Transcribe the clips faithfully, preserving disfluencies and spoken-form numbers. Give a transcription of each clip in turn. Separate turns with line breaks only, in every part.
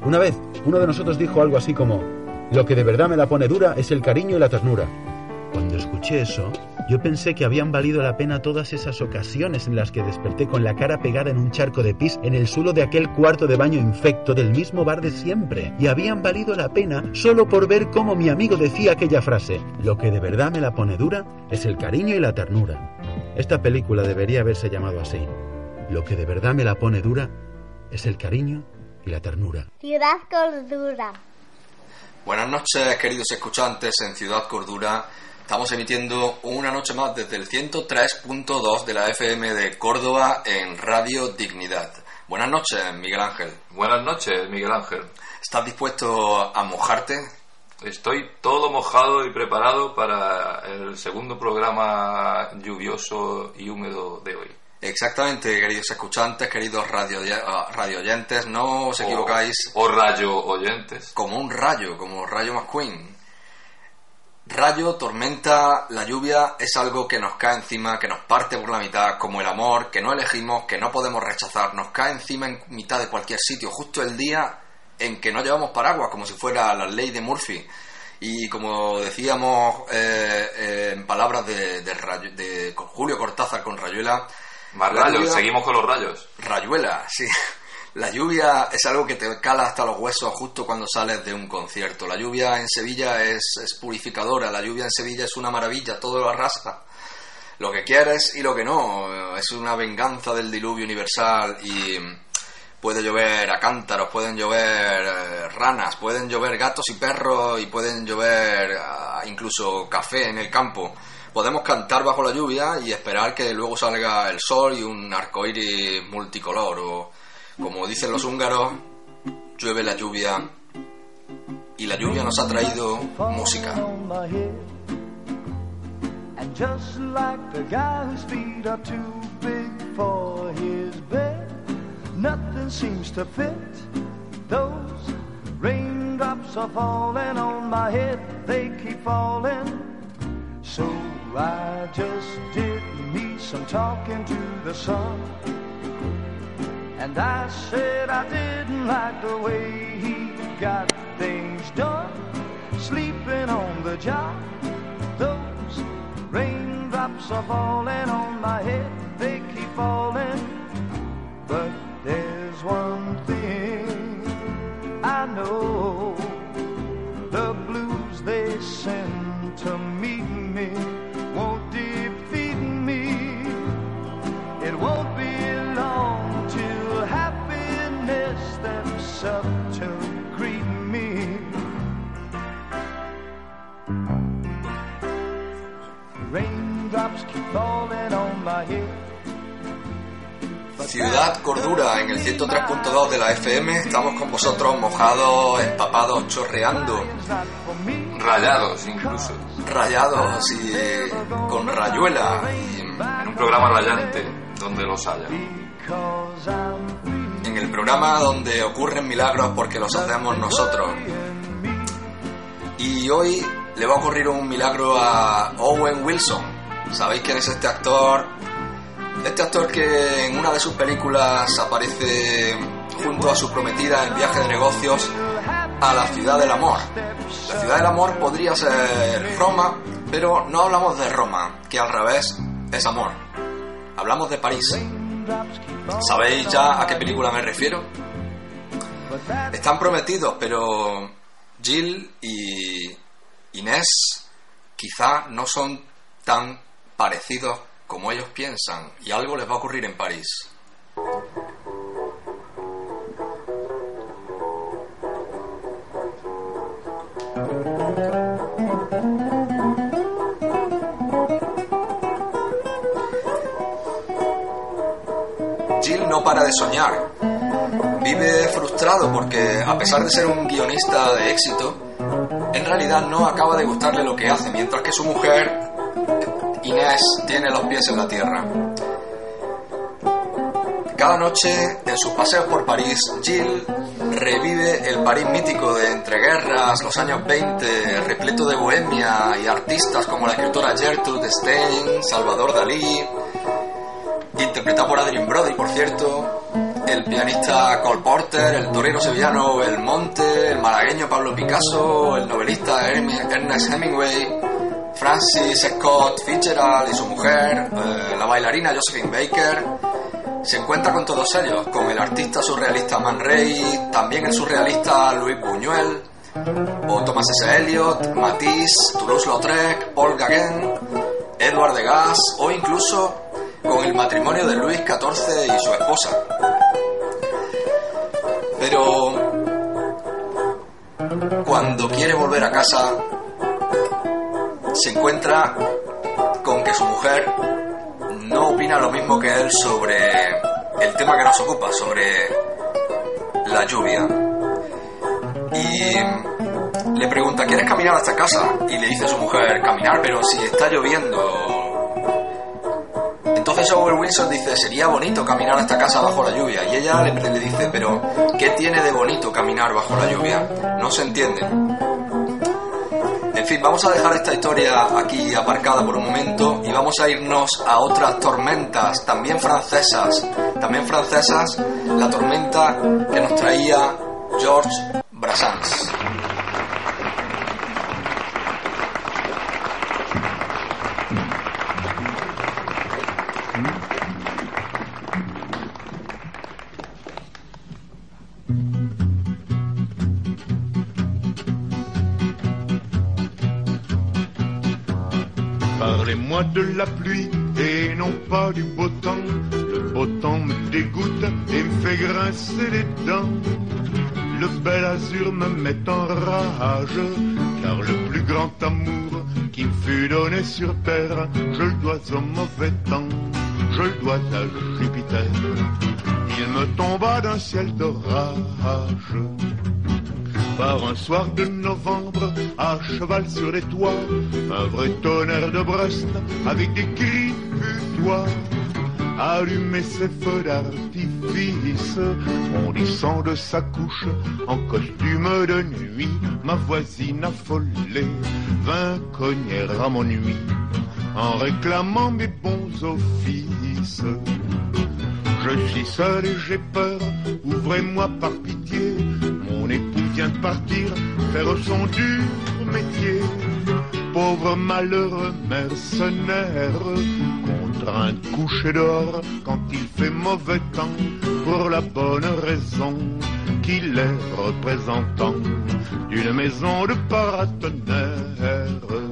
Una vez, uno de nosotros dijo algo así como: lo que de verdad me la pone dura es el cariño y la ternura. Cuando escuché eso, yo pensé que habían valido la pena todas esas ocasiones en las que desperté con la cara pegada en un charco de pis en el suelo de aquel cuarto de baño infecto del mismo bar de siempre. Y habían valido la pena solo por ver cómo mi amigo decía aquella frase: lo que de verdad me la pone dura es el cariño y la ternura. Esta película debería haberse llamado así: lo que de verdad me la pone dura es el cariño y la ternura.
Ciudad Cordura.
Buenas noches, queridos escuchantes en Ciudad Cordura. Estamos emitiendo una noche más desde el ciento tres punto dos de la F M de Córdoba en Radio Dignidad. Buenas noches, Miguel Ángel.
Buenas noches, Miguel Ángel.
¿Estás dispuesto a mojarte?
Estoy todo mojado y preparado para el segundo programa lluvioso y húmedo de hoy.
Exactamente, queridos escuchantes, queridos radio, radio oyentes, no os equivocáis.
O, o rayo oyentes.
Como un rayo, como Rayo McQueen. Rayo, tormenta, la lluvia es algo que nos cae encima, que nos parte por la mitad, como el amor, que no elegimos, que no podemos rechazar. Nos cae encima en mitad de cualquier sitio, justo el día en que no llevamos paraguas, como si fuera la ley de Murphy. Y como decíamos eh, eh, en palabras de, de, Rayo, de Julio Cortázar con Rayuela...
Más rayos, lluvia, seguimos con los rayos.
Rayuela, sí. La lluvia es algo que te cala hasta los huesos justo cuando sales de un concierto. La lluvia en Sevilla es, es purificadora, la lluvia en Sevilla es una maravilla, todo lo arrasa. Lo que quieres y lo que no. Es una venganza del diluvio universal y puede llover a cántaros, pueden llover eh, ranas, pueden llover gatos y perros y pueden llover eh, incluso café en el campo. Podemos cantar bajo la lluvia y esperar que luego salga el sol y un arcoíris multicolor. O, como dicen los húngaros, llueve la lluvia y la lluvia nos ha traído música.
And just like the guy whose feet are too big for his bed, nothing seems to fit. Those raindrops are falling on my head, they keep falling. So I just did me some talking to the sun, and I said I didn't like the way he got things done, sleeping on the job. Those raindrops are falling on my head, they keep falling. But there's one thing I know, the blues they send to meet me won't defeat me. It won't be long till happiness steps up to greet me. Raindrops keep falling on my head.
Ciudad Cordura en el ciento tres punto dos de la F M. Estamos con vosotros mojados, empapados, chorreando,
rayados incluso,
rayados y con rayuela y
en un programa rayante donde los haya,
en el programa donde ocurren milagros porque los hacemos nosotros. Y hoy le va a ocurrir un milagro a Owen Wilson. ¿Sabéis quién es este actor? Este actor que en una de sus películas aparece junto a su prometida en viaje de negocios a la ciudad del amor. La ciudad del amor podría ser Roma, pero no hablamos de Roma, que al revés es amor. Hablamos de París. ¿Sabéis ya a qué película me refiero? Están prometidos, pero Jill y Inés quizá no son tan parecidos como ellos piensan, y algo les va a ocurrir en París. Jill no para de soñar. Vive frustrado porque, a pesar de ser un guionista de éxito, en realidad no acaba de gustarle lo que hace, mientras que su mujer, Inés, tiene los pies en la tierra. Cada noche, en sus paseos por París, Jill revive el París mítico de entreguerras, los años veinte, repleto de bohemia y artistas como la escritora Gertrude Stein, Salvador Dalí, interpretada por Adrien Brody, por cierto, el pianista Cole Porter, el torero sevillano Belmonte, el malagueño Pablo Picasso, el novelista Ernest Hemingway, Francis Scott Fitzgerald y su mujer, eh, la bailarina Josephine Baker. Se encuentra con todos ellos, con el artista surrealista Man Ray, también el surrealista Luis Buñuel, o Thomas S. Eliot, Matisse, Toulouse-Lautrec, Paul Gauguin, Edward Degas, o incluso con el matrimonio de Luis catorce y su esposa. Pero cuando quiere volver a casa, se encuentra con que su mujer no opina lo mismo que él sobre el tema que nos ocupa, sobre la lluvia. Y le pregunta, ¿quieres caminar hasta casa? Y le dice a su mujer, caminar, pero si está lloviendo. Entonces Owen Wilson dice, sería bonito caminar hasta casa bajo la lluvia. Y ella le, le dice, pero ¿qué tiene de bonito caminar bajo la lluvia? No se entiende. En fin, vamos a dejar esta historia aquí aparcada por un momento y vamos a irnos a otras tormentas, también francesas. También francesas, la tormenta que nos traía Georges Brassens.
Parlez-moi de la pluie et non pas du beau temps. Le beau temps me dégoûte et me fait grincer les dents. Le bel azur me met en rage, car le plus grand amour qui me fut donné sur terre, je le dois au mauvais temps, je le dois à Jupiter. Il me tomba d'un ciel d'orage. Par un soir de novembre, à cheval sur les toits, un vrai tonnerre de Brest avec des cris butois. Allumer ses feux d'artifice, bondissant de sa couche en costume de nuit, ma voisine affolée vint cogner à mon nuit en réclamant mes bons offices. Je suis seul et j'ai peur, ouvrez-moi par pitié, mon époux vient de partir faire son dur métier. Pauvre malheureux mercenaire, contraint de coucher dehors quand il fait mauvais temps, pour la bonne raison qu'il est représentant d'une maison de paratonnerre.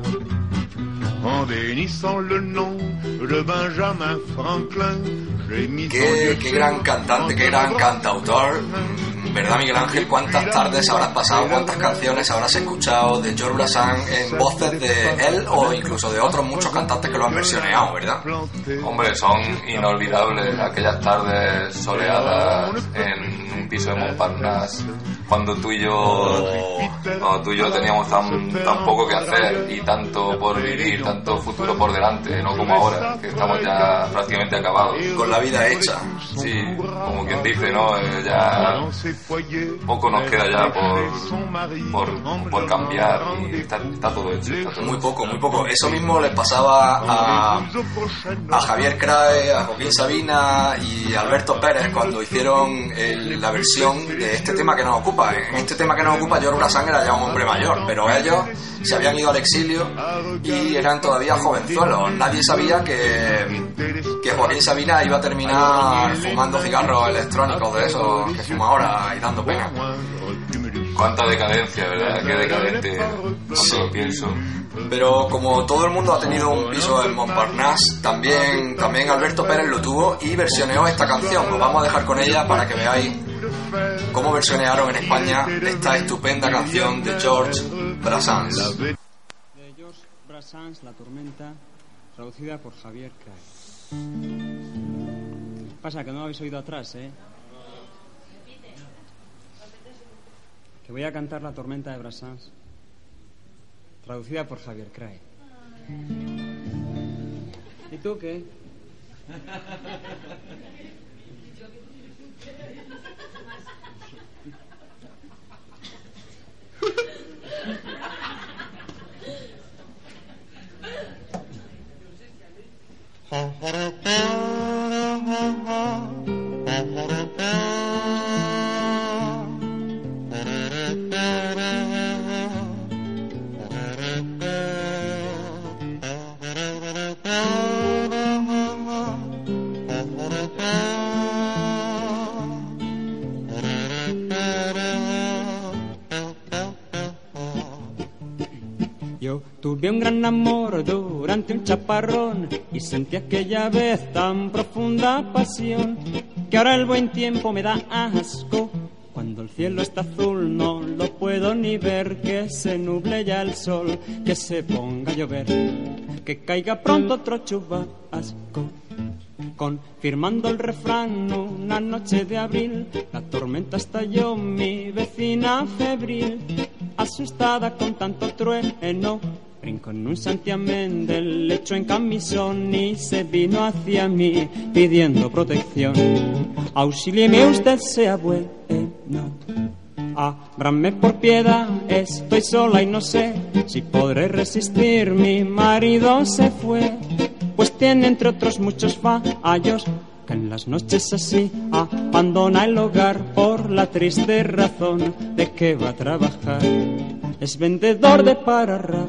En bénissant le nom de Benjamin Franklin, j'ai mis
qué, qué gran cantante, qué gran cantautor. ¿Verdad, Miguel Ángel? ¿Cuántas tardes habrás pasado, cuántas canciones habrás escuchado de Georges Brassens en voces de él o incluso de otros muchos cantantes que lo han versioneado, ¿verdad?
Hombre, son inolvidables aquellas tardes soleadas en un piso de Montparnasse, cuando tú y yo cuando tú y yo teníamos tan, tan poco que hacer y tanto por vivir, tanto futuro por delante, no como ahora, que estamos ya prácticamente acabados.
Con la vida hecha.
Sí, como quien dice, ¿no? Eh, ya poco nos queda ya por, por, por cambiar y está, está todo hecho. Está todo
muy
hecho.
poco, muy poco. Eso mismo les pasaba a, a Javier Crae, a Joaquín Sabina y a Alberto Pérez cuando hicieron el, la versión de este tema que nos ocupa. En este tema que nos ocupa, Georges Brassens era ya un hombre mayor, pero ellos se habían ido al exilio y eran todavía jovenzuelos. Nadie sabía que, que Joaquín Sabina iba a terminar fumando cigarros electrónicos de esos que fuma ahora y dando pena.
Cuánta decadencia, ¿verdad? Qué decadente cuando
Sí.
lo pienso.
Pero como todo el mundo ha tenido un piso en Montparnasse, también, también Alberto Pérez lo tuvo y versioneó esta canción. Os vamos a dejar con ella para que veáis cómo versionearon en España esta estupenda canción de Georges Brassens.
De Georges Brassens, La tormenta, traducida por Javier Crae. Pasa que no lo habéis oído atrás, ¿eh? Que voy a cantar La tormenta de Brassens, traducida por Javier Crae. ¿Y tú qué? Tuve un gran amor durante un chaparrón y sentí aquella vez tan profunda pasión que ahora el buen tiempo me da asco. Cuando el cielo está azul no lo puedo ni ver, que se nuble ya el sol, que se ponga a llover, que caiga pronto otro chubasco. Confirmando el refrán, una noche de abril, la tormenta estalló, mi vecina febril, asustada con tanto trueno, brincó en un santiamén del lecho en camisón y se vino hacia mí pidiendo protección. Auxílieme usted, sea bueno, ábrame por piedad, estoy sola y no sé si podré resistir, mi marido se fue, pues tiene entre otros muchos fallos, que en las noches así abandona el hogar por la triste razón de que va a trabajar. Es vendedor de pararrayos,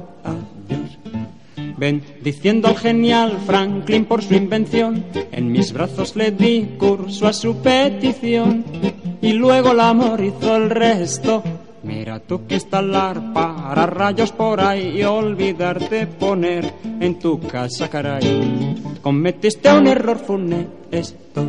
bendiciendo al genial Franklin por su invención. En mis brazos le di curso a su petición y luego el amor hizo el resto. Mira tú que instalar pararrayos por ahí y olvidarte poner en tu casa, caray. Cometiste un error funesto.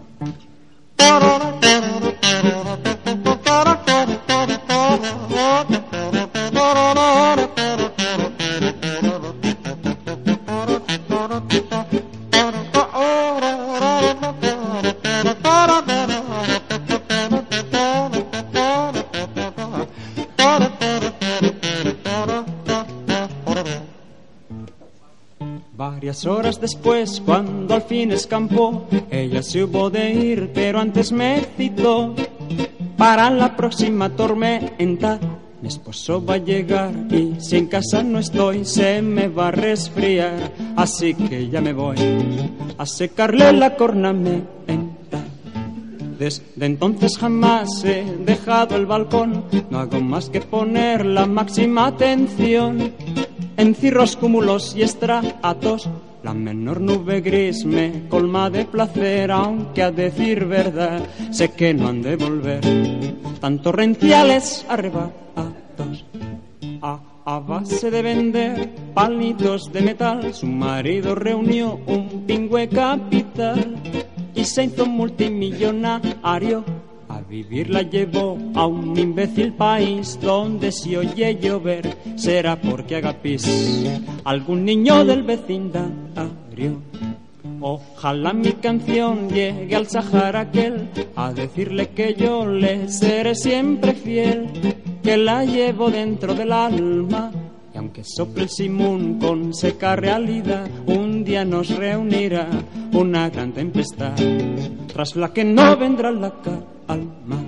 Varias horas después, cuando al fin escampó, ella se hubo de ir, pero antes me citó para la próxima tormenta. Mi esposo va a llegar y si en casa no estoy se me va a resfriar, así que ya me voy a secarle la cornamenta. Desde entonces jamás he dejado el balcón, no hago más que poner la máxima atención en cirros, cúmulos y estratos. La menor nube gris me colma de placer, aunque a decir verdad sé que no han de volver tan torrenciales arrebatos. A, a base de vender palitos de metal, su marido reunió un pingüe capital y se hizo multimillonario. A vivir la llevó a un imbécil país donde si oye llover será porque haga pis algún niño del vecindario. Ojalá mi canción llegue al Sahara aquel a decirle que yo le seré siempre fiel, que la llevo dentro del alma. Y aunque sople el simún con seca realidad, un día nos reunirá una gran tempestad, tras la que no vendrá la calma.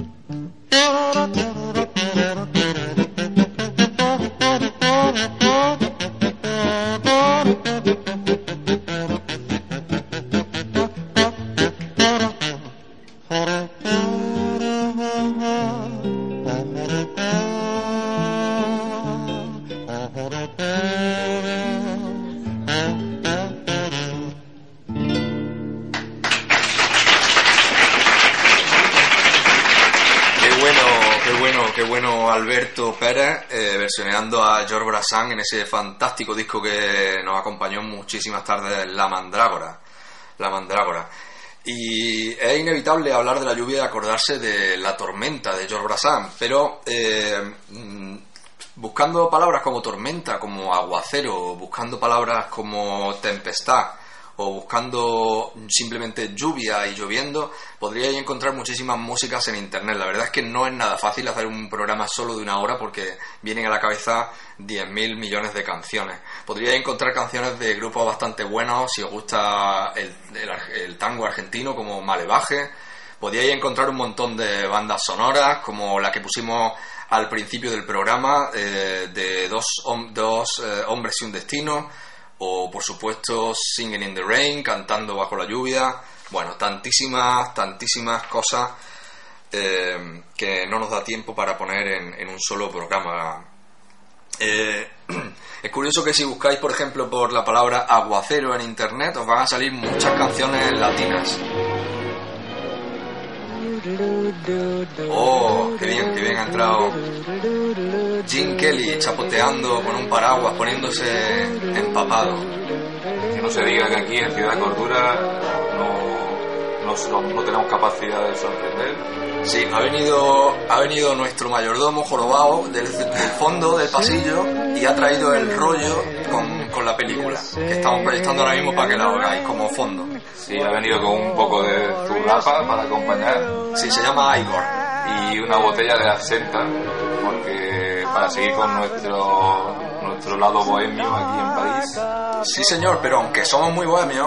Alberto Pérez eh, versioneando a George Brassens en ese fantástico disco que nos acompañó muchísimas tardes, La Mandrágora. La Mandrágora. Y es inevitable hablar de la lluvia y acordarse de La Tormenta de George Brassens, pero eh, buscando palabras como tormenta, como aguacero, buscando palabras como tempestad, o buscando simplemente lluvia y lloviendo, podríais encontrar muchísimas músicas en internet. La verdad es que no es nada fácil hacer un programa solo de una hora porque vienen a la cabeza diez mil millones de canciones. Podríais encontrar canciones de grupos bastante buenos si os gusta el, el, el tango argentino, como Malevaje. Podríais encontrar un montón de bandas sonoras como la que pusimos al principio del programa, eh, de dos, hom- dos eh, hombres y un destino. O, por supuesto, Singing in the Rain, cantando bajo la lluvia. Bueno, tantísimas, tantísimas cosas eh, que no nos da tiempo para poner en, en un solo programa. Eh, es curioso que si buscáis, por ejemplo, por la palabra aguacero en internet, os van a salir muchas canciones latinas. Oh, qué bien, qué bien ha entrado Gene Kelly chapoteando con un paraguas, poniéndose empapado.
Que no se diga que aquí en Ciudad Cordura no, no, no tenemos capacidad de sorprender.
Sí, ha venido, ha venido nuestro mayordomo jorobado del, del fondo del pasillo y ha traído el rollo con, con la película que estamos proyectando ahora mismo para que la oigáis como fondo.
Sí, ha venido con un poco de zurrapa para acompañar.
Sí, se llama Igor.
Y una botella de absenta, porque para seguir con nuestro, nuestro lado bohemio aquí en París.
Sí, señor, pero aunque somos muy bohemios,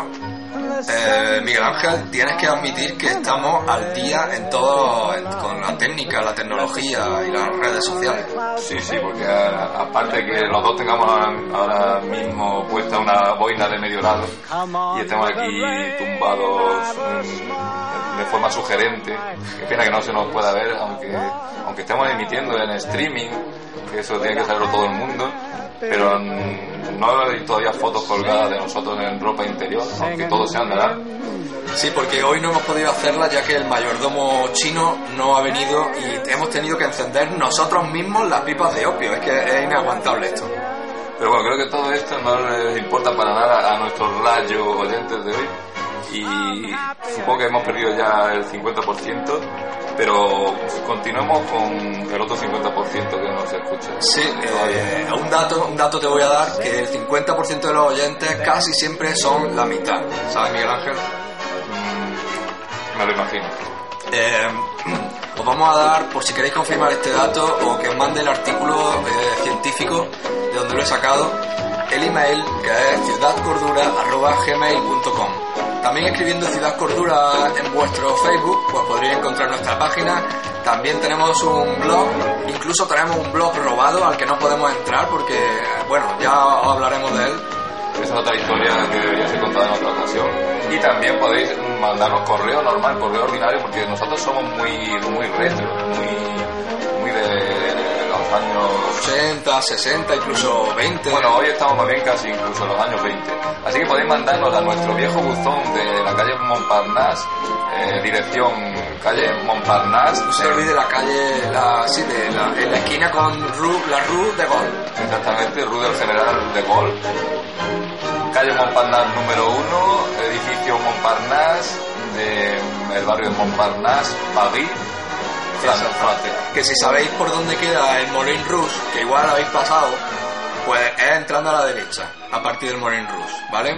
Eh, Miguel Ángel, tienes que admitir que estamos al día en todo, en, con la técnica, la tecnología y las redes sociales.
Sí, sí, porque a, aparte que los dos tengamos ahora, ahora mismo puesta una boina de medio lado y estemos aquí tumbados mmm, de forma sugerente, qué pena que no se nos pueda ver, aunque, aunque estemos emitiendo en streaming, que eso tiene que saberlo todo el mundo, pero no hay todavía fotos colgadas de nosotros en ropa interior, aunque todo se andará.
Sí, porque hoy no hemos podido hacerla ya que el mayordomo chino no ha venido y hemos tenido que encender nosotros mismos las pipas de opio. Es que es inaguantable esto.
Pero bueno, creo que todo esto no les importa para nada a nuestros rayos oyentes de hoy. Y supongo que hemos perdido ya el cincuenta por ciento, pero continuemos con el otro cincuenta por ciento que nos escucha.
Sí, eh, un dato un dato te voy a dar, que el cincuenta por ciento de los oyentes casi siempre son la mitad. ¿Sabes, Miguel Ángel?
Mm, me lo imagino.
Eh, os vamos a dar, por si queréis confirmar este dato o que os mande el artículo eh, científico de donde lo he sacado, el email que es ciudad cordura arroba gmail punto com. También escribiendo Ciudad Cordura en vuestro Facebook, pues podréis encontrar nuestra página. También tenemos un blog, incluso tenemos un blog robado al que no podemos entrar porque, bueno, ya os hablaremos de él.
Es otra historia que ya os he contado en otra ocasión. Y también podéis mandarnos correo normal, correo ordinario, porque nosotros somos muy, muy retro, muy, muy de los años
ochenta, sesenta, incluso veinte.
Bueno, hoy estamos más bien casi incluso en los años veinte. Así que podéis mandarnos a nuestro viejo buzón de la calle Montparnasse, eh, dirección calle Montparnasse.
No se te olvide la calle, la, sí, de la, en la esquina con Rue, la Rue de Gaulle.
Exactamente, Rue del General de Gaulle. Calle Montparnasse número uno, edificio Montparnasse, del barrio de Montparnasse, París.
Francia. Que si sabéis por dónde queda el Moulin Rouge, que igual habéis pasado, pues es entrando a la derecha, a partir del Moulin Rouge, ¿vale?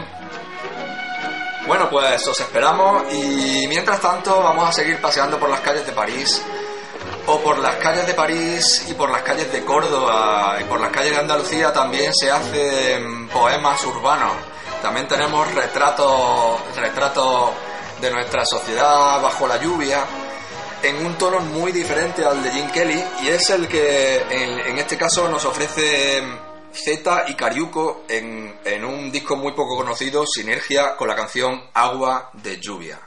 Bueno, pues os esperamos y mientras tanto vamos a seguir paseando por las calles de París, o por las calles de París y por las calles de Córdoba y por las calles de Andalucía también se hacen poemas urbanos. También tenemos retratos, retratos de nuestra sociedad bajo la lluvia, en un tono muy diferente al de Gene Kelly, y es el que en, en este caso nos ofrece Zeta y Cariuco en, en un disco muy poco conocido, Sinergia, con la canción Agua de Lluvia.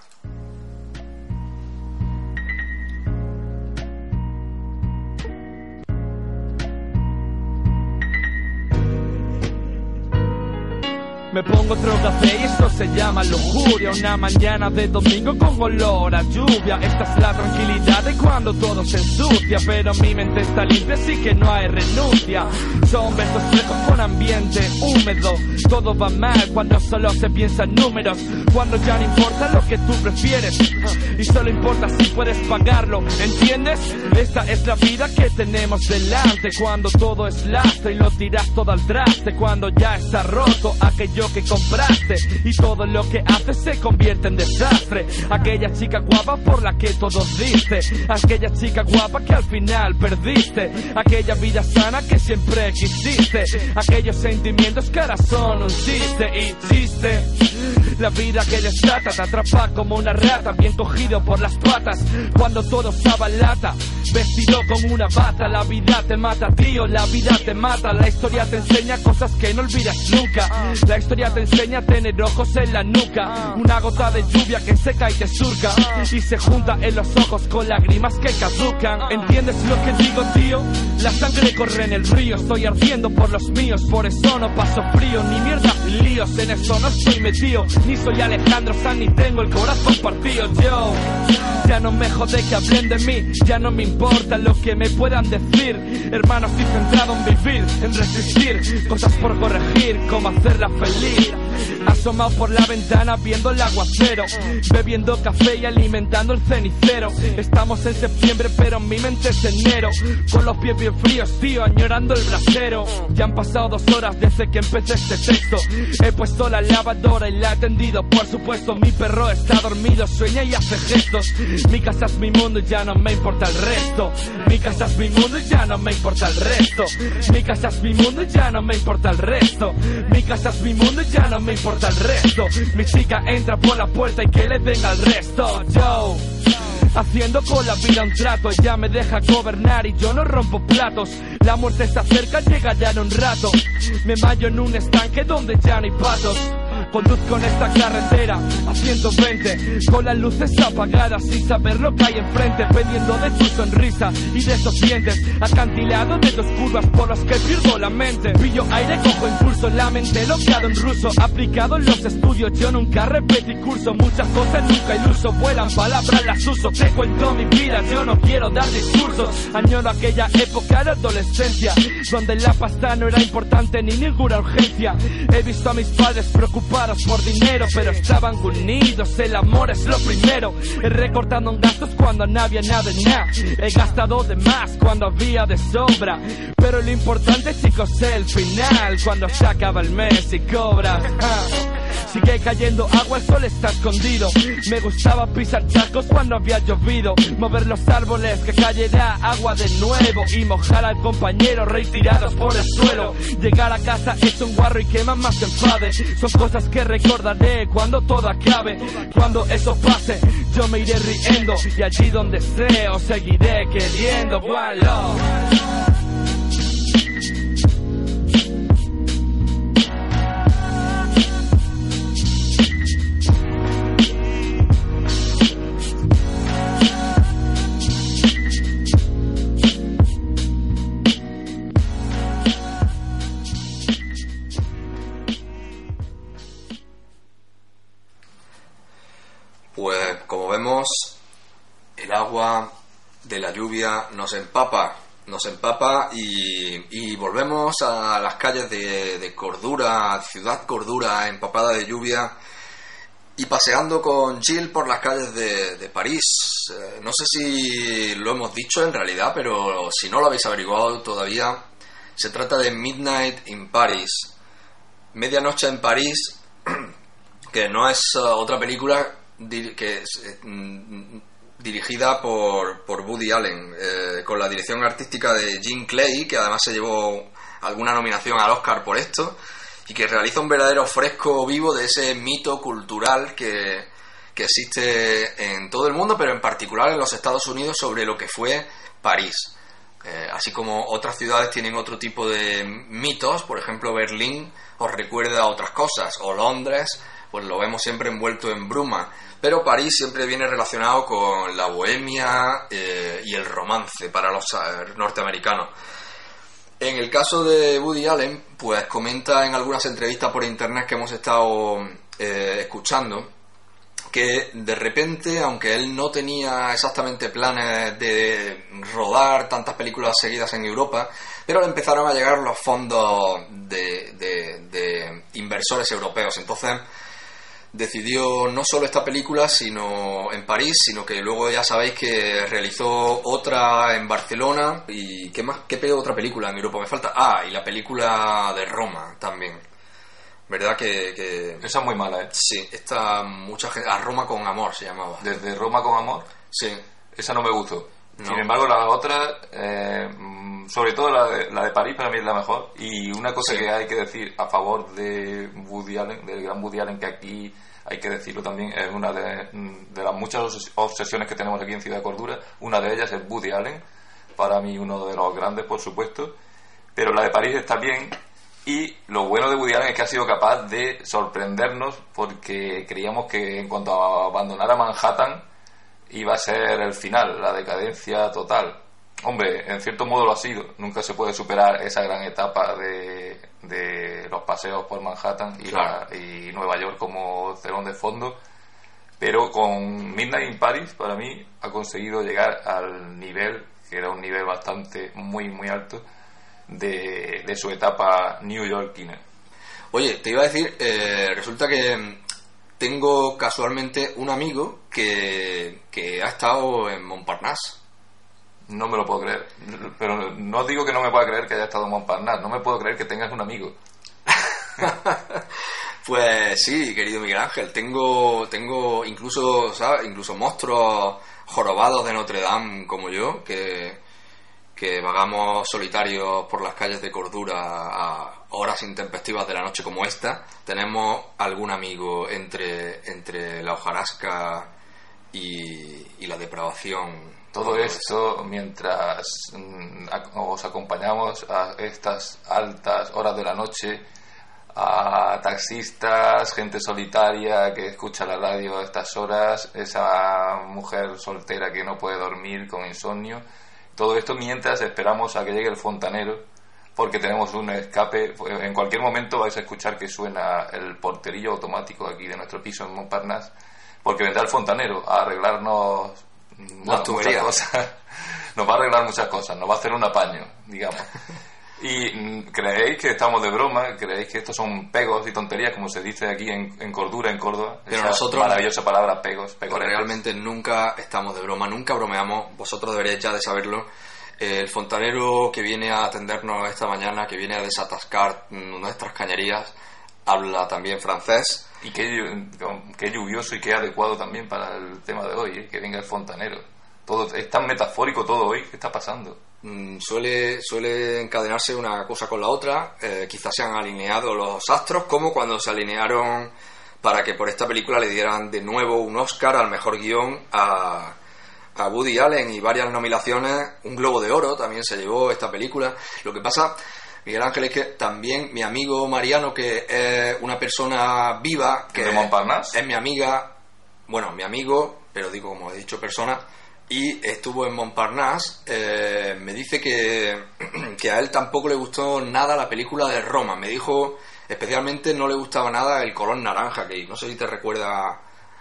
Me pongo otro café y esto se llama lujuria. Una mañana de domingo con olor a lluvia. Esta es la tranquilidad de cuando todo se ensucia, pero mi mente está limpia, así que no hay renuncia. Son besos frescos con ambiente húmedo. Todo va mal cuando solo se piensa en números, cuando ya no importa lo que tú prefieres y solo importa si puedes pagarlo, ¿entiendes? Esta es la vida que tenemos delante, cuando todo es lastre y lo tiras todo al traste, cuando ya está roto aquello que compraste y todo lo que haces se convierte en desastre. Aquella chica guapa por la que todos diste, aquella chica guapa que al final perdiste, aquella vida sana que siempre quisiste, aquellos sentimientos que ahora son un chiste y chiste. La vida que desata te atrapa como una rata, bien cogido por las patas cuando todo se abalata, vestido con una bata. La vida te mata, tío, la vida te mata. La historia te enseña cosas que no olvidas nunca. La historia te enseña a tener ojos en la nuca, una gota de lluvia que seca y te surca y se junta en los ojos con lágrimas que caducan. ¿Entiendes lo que digo, tío? La sangre corre en el río, estoy ardiendo por los míos, por eso no paso frío, ni mierda ni líos, en eso no estoy metido, ni soy Alejandro Sanz ni tengo el corazón partido. Yo ya no me jode que hablen de mí, ya no me importa importa lo que me puedan decir. Hermano, estoy centrado en vivir, en resistir, cosas por corregir, cómo hacerla feliz. Asomado por la ventana viendo el aguacero, bebiendo café y alimentando el cenicero. Estamos en septiembre pero mi mente es enero, con los pies bien fríos, tío, añorando el brasero. Ya han pasado dos horas desde que empecé este texto. He puesto la lavadora y la he tendido, por supuesto. Mi perro está dormido, sueña y hace gestos. Mi casa es mi mundo y ya no me importa el resto. Mi casa es mi mundo y ya no me importa el resto. Mi casa es mi mundo y ya no me importa el resto. Mi casa es mi mundo y ya no me importa el resto. Mi chica entra por la puerta y que le den al resto. Yo haciendo con la vida un trato, ella me deja gobernar y yo no rompo platos. La muerte está cerca, llega ya en un rato. Me mayo en un estanque donde ya no hay patos. Conduzco en esta carretera a ciento veinte, con las luces apagadas, sin saber lo que hay enfrente, pendiendo de tu sonrisa y de esos dientes, acantilado de dos curvas por las que pierdo la mente. Pillo aire, cojo impulso, la mente bloqueado en ruso, aplicado en los estudios, yo nunca repetí curso. Muchas cosas nunca iluso, vuelan palabras, las uso. Te cuento mi vida, yo no quiero dar discursos. Añoro aquella época de adolescencia, donde la pasta no era importante ni ninguna urgencia. He visto a mis padres preocupados por dinero, pero estaban unidos, el amor es lo primero. He recortado en gastos cuando no había nada en nada. He gastado de más cuando había de sobra. Pero lo importante, chicos, es el final, cuando se acaba el mes y cobras. Ah. Sigue cayendo agua, el sol está escondido. Me gustaba pisar charcos cuando había llovido, mover los árboles que cayera agua de nuevo y mojar al compañero rey tirados por el suelo. Llegar a casa hecho un guarro y que mamá se enfade. Son cosas que recordaré cuando todo acabe. Cuando eso pase yo me iré riendo y allí donde esté os seguiré queriendo. One love.
Pues como vemos, el agua de la lluvia nos empapa, nos empapa y, y volvemos a las calles de, de Cordura, ciudad Cordura, empapada de lluvia, y paseando con Jill por las calles de, de París. Eh, no sé si lo hemos dicho en realidad, pero si no lo habéis averiguado todavía, se trata de Midnight in Paris, Medianoche en París, que no es uh, otra película que es eh, dirigida por, por Woody Allen, eh, con la dirección artística de Jim Clay, que además se llevó alguna nominación al Oscar por esto, y que realiza un verdadero fresco vivo de ese mito cultural que, que existe en todo el mundo, pero en particular en los Estados Unidos, sobre lo que fue París. Eh, así como otras ciudades tienen otro tipo de mitos, por ejemplo Berlín os recuerda a otras cosas, o Londres pues lo vemos siempre envuelto en bruma, pero París siempre viene relacionado con la bohemia eh, y el romance para los eh, norteamericanos. En el caso de Woody Allen, pues comenta en algunas entrevistas por internet que hemos estado eh, escuchando, que de repente, aunque él no tenía exactamente planes de rodar tantas películas seguidas en Europa, pero le empezaron a llegar los fondos de, de, de inversores europeos. Entonces decidió no solo esta película sino en París, sino que luego ya sabéis que realizó otra en Barcelona. ¿Y qué más? ¿Qué pegó otra película en Europa? Me falta... Ah, y la película de Roma también. ¿Verdad que, que...
Esa es muy mala, ¿eh?
Sí, está mucha gente... A Roma con amor se llamaba.
¿Desde Roma con amor?
Sí.
Esa no me gustó.
No.
Sin embargo, las otras, eh, sobre todo la de, la de París, para mí es la mejor. Y una cosa sí. que hay que decir a favor de Woody Allen, del gran Woody Allen, que aquí hay que decirlo también, es una de, de las muchas obsesiones que tenemos aquí en Ciudad Cordura. Una de ellas es Woody Allen, para mí uno de los grandes, por supuesto. Pero la de París está bien. Y lo bueno de Woody Allen es que ha sido capaz de sorprendernos, porque creíamos que en cuanto a abandonar a Manhattan iba a ser el final, la decadencia total. Hombre, en cierto modo lo ha sido. Nunca se puede superar esa gran etapa de, de los paseos por Manhattan y,
claro.
la, y Nueva York como telón de fondo. Pero con Midnight in Paris, para mí, ha conseguido llegar al nivel que era un nivel bastante muy, muy alto de, de su etapa newyorkina.
Oye, te iba a decir, eh, resulta que tengo casualmente un amigo que, que ha estado en Montparnasse.
No me lo puedo creer, pero no digo que no me pueda creer que haya estado en Montparnasse, no me puedo creer que tengas un amigo.
Pues sí, querido Miguel Ángel, tengo tengo incluso, ¿sabes? Incluso monstruos jorobados de Notre Dame como yo, que, que vagamos solitarios por las calles de Cordura a horas intempestivas de la noche como esta. Tenemos algún amigo entre, entre la hojarasca y, y la depravación.
Todo esto mientras mm, os acompañamos a estas altas horas de la noche, a taxistas, gente solitaria que escucha la radio a estas horas, esa mujer soltera que no puede dormir con insomnio. Todo esto mientras esperamos a que llegue el fontanero, porque tenemos un escape. En cualquier momento vais a escuchar que suena el porterillo automático aquí de nuestro piso en Montparnasse, porque vendrá el fontanero a arreglarnos, bueno, muchas cosas. Nos va a arreglar muchas cosas, nos va a hacer un apaño, digamos. Y creéis que estamos de broma, creéis que estos son pegos y tonterías, como se dice aquí en, en Cordura, en Córdoba.
Pero
esa
nosotros,
maravillosa palabra, pegos, pegos.
Realmente nunca estamos de broma, nunca bromeamos. Vosotros deberíais ya de saberlo. El fontanero que viene a atendernos esta mañana, que viene a desatascar nuestras cañerías, habla también francés.
Y qué, qué lluvioso y qué adecuado también para el tema de hoy, ¿eh? Que venga el fontanero. Todo es tan metafórico todo hoy. ¿Qué está pasando?
Mm, suele, suele encadenarse una cosa con la otra. Eh, quizás se han alineado los astros, como cuando se alinearon para que por esta película le dieran de nuevo un Oscar al mejor guión a, a Woody Allen, y varias nominaciones. Un Globo de Oro también se llevó esta película. Lo que pasa, Miguel Ángel, es que también mi amigo Mariano, que es una persona viva, que
¿de Montparnasse?
Es mi amiga, bueno, mi amigo, pero digo, como he dicho, persona, y estuvo en Montparnasse, eh, me dice que, que a él tampoco le gustó nada la película de Roma. Me dijo, especialmente no le gustaba nada el color naranja, que no sé si te recuerda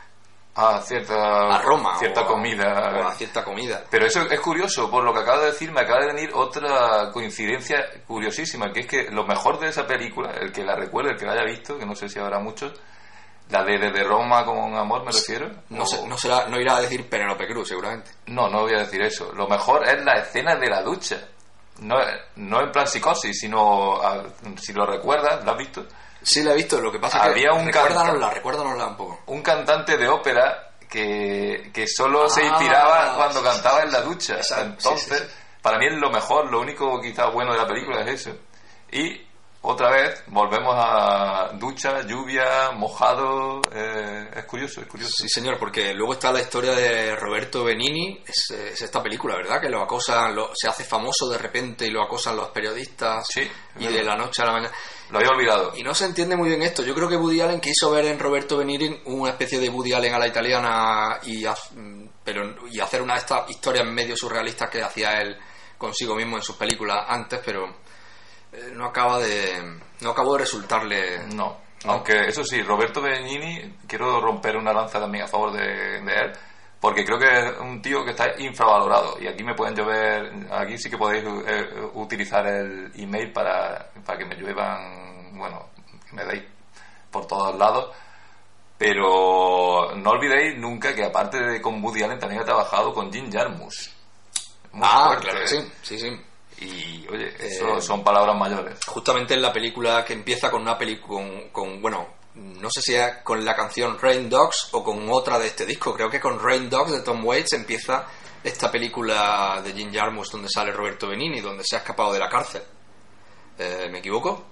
a cierta,
a Roma,
cierta
o a,
comida.
o a cierta comida.
Pero eso es curioso, por lo que acaba de decir, me acaba de venir otra coincidencia curiosísima, que es que lo mejor de esa película, el que la recuerde, el que la haya visto, que no sé si habrá muchos, la de Desde Roma con amor, me refiero.
No,
o...
sé, no, será, no irá a decir Penélope Cruz, seguramente.
No, no voy a decir eso. Lo mejor es la escena de la ducha. No, no en plan psicosis, sino, a, si lo recuerdas, ¿lo has visto?
Sí, la he visto. Lo que pasa es que
había un
recuérdanosla, canta... recuérdanosla un poco.
Un cantante de ópera que, que solo ah, se inspiraba cuando cantaba en la ducha. Exacto, entonces, sí, sí, sí. Para mí es lo mejor, lo único quizás bueno de la película es eso. Y otra vez volvemos a ducha, lluvia, mojado. Eh, es curioso, es curioso.
Sí, señor, porque luego está la historia de Roberto Benigni. Es, es esta película, ¿verdad? Que lo acosan, lo, se hace famoso de repente y lo acosan los periodistas.
Sí,
y de la noche a la mañana.
Lo había olvidado.
Y no se entiende muy bien esto. Yo creo que Woody Allen quiso ver en Roberto Benigni una especie de Woody Allen a la italiana y, pero, y hacer una de estas historias medio surrealistas que hacía él consigo mismo en sus películas antes, pero eh, no acaba de no acabó de resultarle.
No, no. Aunque eso sí, Roberto Benigni, quiero romper una lanza también a favor de, de él, porque creo que es un tío que está infravalorado. Y aquí me pueden llover, aquí sí que podéis eh, utilizar el email para, para que me lluevan, bueno, que me deis por todos lados. Pero no olvidéis nunca que aparte de con Woody Allen también ha trabajado con Jim Jarmusch.
Muy ah, fuerte. Claro que sí, sí, sí.
Y oye, eso eh, son palabras mayores.
Justamente en la película que empieza con una película con, con, bueno, no sé si es con la canción Rain Dogs o con otra de este disco. Creo que con Rain Dogs de Tom Waits empieza esta película de Jim Jarmusch donde sale Roberto Benigni, donde se ha escapado de la cárcel. Eh, ¿Me equivoco?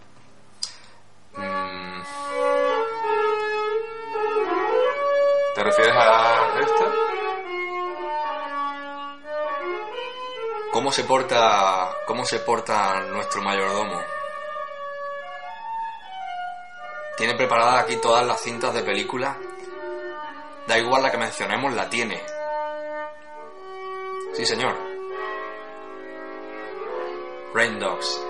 Mm.
¿Te refieres a esta?
¿Cómo se porta, cómo se porta nuestro mayordomo? Tiene preparadas aquí todas las cintas de película. Da igual la que mencionemos, la tiene. Sí, señor. Rain Dogs.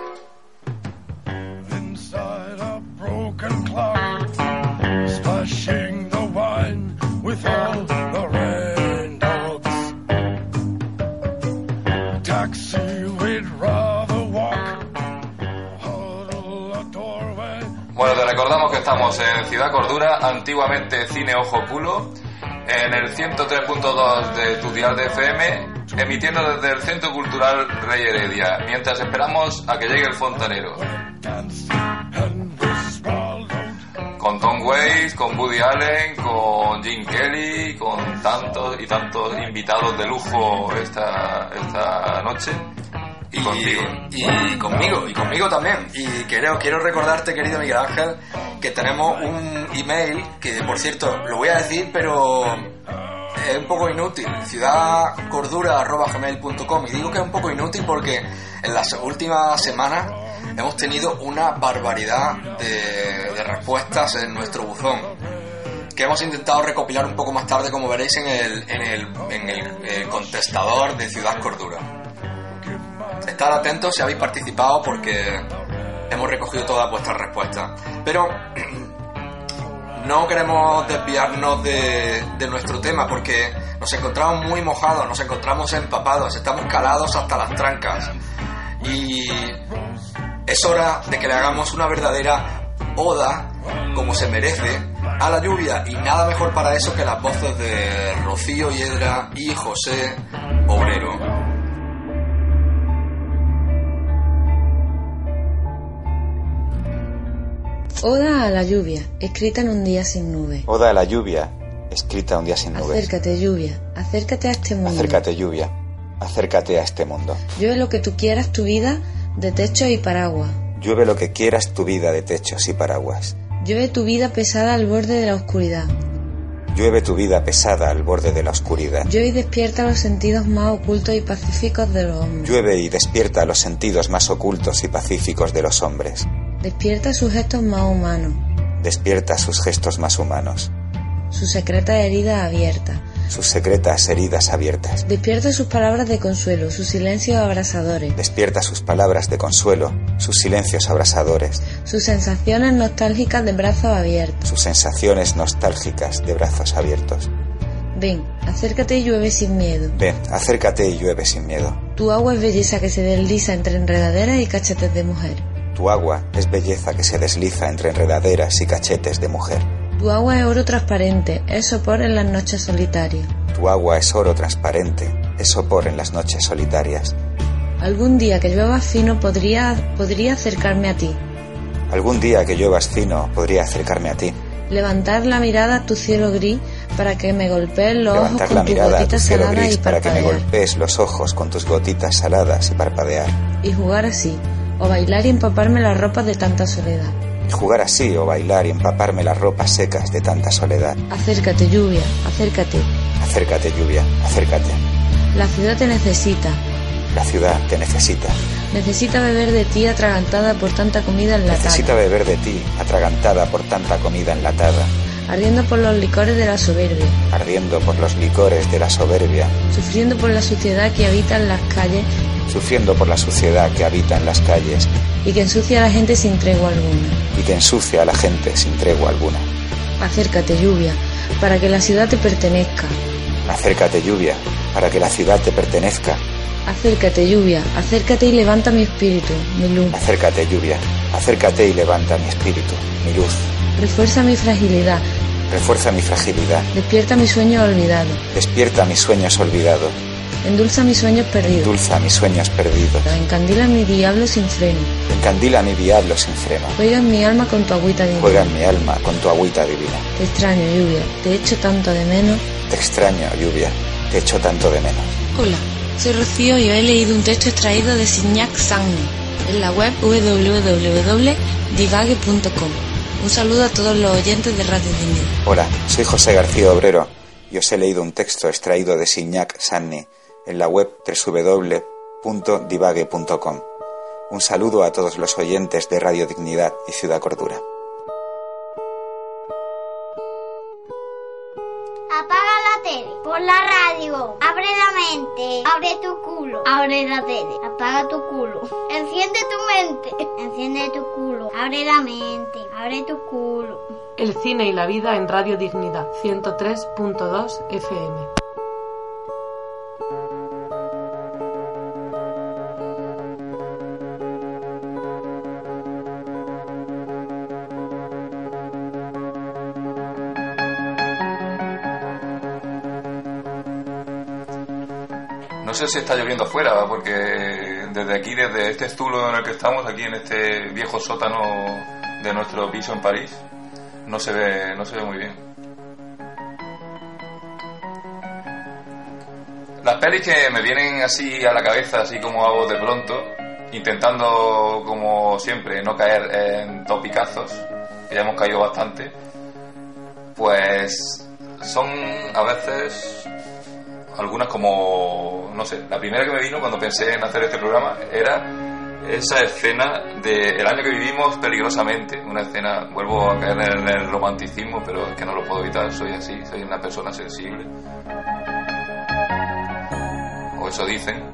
Inside a broken clock, splashing the wine with all the rain dogs.
Bueno, te recordamos que estamos en Ciudad Cordura, antiguamente Cine Ojo Culo, en el ciento tres punto dos de tu dial de F M, emitiendo desde el Centro Cultural Rey Heredia, mientras esperamos a que llegue el fontanero. Con Tom Waits, con Woody Allen, con Jim Kelly, con tantos y tantos invitados de lujo esta, esta noche. Y, y contigo.
Y conmigo, y conmigo también. Y quiero, quiero recordarte, querido Miguel Ángel, que tenemos un email que, por cierto, lo voy a decir, pero es un poco inútil, ciudad cordura arroba gmail punto com. Y digo que es un poco inútil porque en las últimas semanas hemos tenido una barbaridad de, de respuestas en nuestro buzón, que hemos intentado recopilar un poco más tarde, como veréis en el, en el, en el, el contestador de Ciudad Cordura. Estad atentos si habéis participado porque hemos recogido todas vuestras respuestas. Pero no queremos desviarnos de, de nuestro tema porque nos encontramos muy mojados, nos encontramos empapados, estamos calados hasta las trancas. Y es hora de que le hagamos una verdadera oda, como se merece, a la lluvia. Y nada mejor para eso que las voces de Rocío Hiedra y José Obrero.
Oda a la lluvia, escrita en un día sin nube.
Oda a la lluvia, escrita un día sin nubes.
Acércate, lluvia, acércate a este mundo.
Acércate, lluvia, acércate a este mundo.
Llueve lo que tú quieras, tu vida, de techo y paraguas.
Llueve lo que quieras, tu vida de techos y paraguas.
Llueve tu vida pesada al borde de la oscuridad.
Llueve tu vida pesada al borde de la oscuridad.
Llueve y despierta los sentidos más ocultos y pacíficos de los hombres.
Llueve y despierta los sentidos más ocultos y pacíficos de los hombres.
Despierta sus gestos más humanos.
Despierta sus gestos más humanos.
Sus secretas heridas abiertas.
Sus secretas heridas abiertas.
Despierta sus palabras de consuelo, sus silencios abrasadores.
Despierta sus palabras de consuelo, sus silencios abrasadores.
Sus sensaciones nostálgicas de brazos abiertos.
Sus sensaciones nostálgicas de brazos abiertos.
Ven, acércate y llueve sin miedo.
Ven, acércate y llueve sin miedo.
Tu agua es belleza que se desliza entre enredaderas y cachetes de mujer.
Tu agua es belleza que se desliza entre enredaderas y cachetes de mujer.
Tu agua es oro transparente, es sopor en las noches solitarias.
Tu agua es oro transparente, es sopor en las noches solitarias.
Algún día que llueva fino podría, podría acercarme a ti.
Algún día que lluevas fino podría acercarme a ti.
Levantar la mirada a tu cielo gris para que me golpees los
Levantar
ojos con tus gotitas saladas y
para que me
parpadear.
golpees los ojos con tus gotitas saladas y parpadear.
Y jugar así, o bailar y empaparme las ropas de tanta soledad.
Y jugar así, o bailar y empaparme las ropas secas de tanta soledad.
Acércate, lluvia, acércate.
Acércate, lluvia, acércate.
La ciudad te necesita.
La ciudad te necesita.
Necesita beber de ti atragantada por tanta comida enlatada.
Necesita beber de ti atragantada por tanta comida enlatada.
Ardiendo por los licores de la soberbia.
Ardiendo por los licores de la soberbia.
Sufriendo por la suciedad que habita en las calles.
Sufriendo por la suciedad que habita en las calles.
Y que ensucia a la gente sin tregua alguna.
Y que ensucia a la gente sin tregua alguna.
Acércate, lluvia, para que la ciudad te pertenezca.
Acércate, lluvia, para que la ciudad te pertenezca.
Acércate, lluvia, acércate y levanta mi espíritu, mi luz.
Acércate, lluvia, acércate y levanta mi espíritu, mi luz.
Refuerza mi fragilidad.
Refuerza mi fragilidad.
Despierta mis sueños olvidados.
Despierta mis sueños olvidados.
Endulza mis sueños perdidos.
Endulza mis sueños perdidos.
Encandila mi diablo sin freno.
Encandila mi diablo sin freno.
Juega en mi alma con tu agüita divina.
Juega en mi alma con tu agüita divina.
Te extraño, lluvia, te echo tanto de menos.
Te extraño, lluvia, te echo tanto de menos.
Hola, soy Rocío y he leído un texto extraído de Signac Sanni en la web doble u doble u doble u punto divague punto com. Un saludo a todos los oyentes de Radio Dignidad.
Hola, soy José García Obrero y os he leído un texto extraído de Signac Sanni en la web doble u doble u doble u punto divague punto com. Un saludo a todos los oyentes de Radio Dignidad y Ciudad Cordura.
Apaga la tele, pon la radio, abre la mente, abre tu culo, abre la tele, apaga tu culo, enciende tu mente, enciende tu culo, abre la mente, abre tu culo.
El cine y la vida en Radio Dignidad, ciento tres punto dos F M.
No sé si está lloviendo afuera, porque desde aquí, desde este zulo en el que estamos, aquí en este viejo sótano de nuestro piso en París, no se ve, no se ve muy bien. Las pelis que me vienen así a la cabeza, así como hago de pronto, intentando, como siempre, no caer en topicazos, que ya hemos caído bastante, pues son a veces algunas como, no sé, la primera que me vino cuando pensé en hacer este programa era esa escena de El año que vivimos peligrosamente, una escena, vuelvo a caer en el romanticismo, pero es que no lo puedo evitar, soy así, soy una persona sensible, o eso dicen.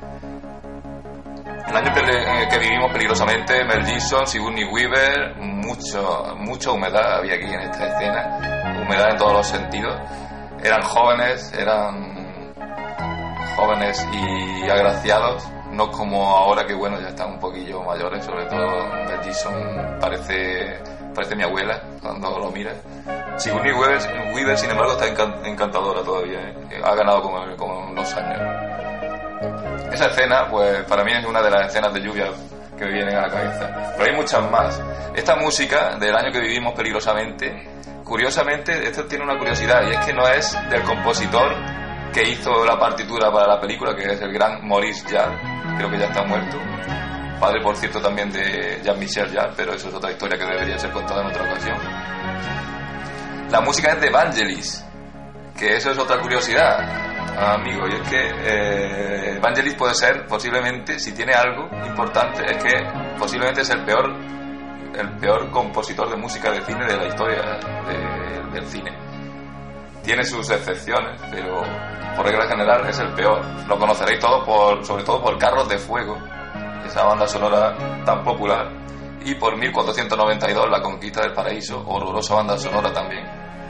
El año que, que vivimos peligrosamente, Mel Gibson, Sigourney Weaver, mucho, mucha humedad había aquí en esta escena, humedad en todos los sentidos. Eran jóvenes, eran jóvenes y agraciados, no como ahora que bueno, ya están un poquillo mayores, sobre todo Mel Gibson parece, parece mi abuela cuando lo miras. Sigourney Weaver, Weaver sin embargo, está encantadora todavía, ¿eh? Ha ganado con, con los años. Esa escena, pues para mí es una de las escenas de lluvia que me vienen a la cabeza. Pero hay muchas más. Esta música del año que vivimos peligrosamente, curiosamente, esto tiene una curiosidad, y es que no es del compositor que hizo la partitura para la película, que es el gran Maurice Jarre, creo que ya está muerto. Padre, por cierto, también de Jean-Michel Jarre, pero eso es otra historia que debería ser contada en otra ocasión. La música es de Vangelis, que eso es otra curiosidad, amigo, y es que eh, Vangelis puede ser, posiblemente, si tiene algo importante, es que posiblemente es el peor el peor compositor de música de cine de la historia de, del cine. Tiene sus excepciones, pero por regla general es el peor. Lo conoceréis todos, por, sobre todo por Carros de Fuego, esa banda sonora tan popular, y por mil cuatrocientos noventa y dos, La Conquista del Paraíso, horrorosa banda sonora también.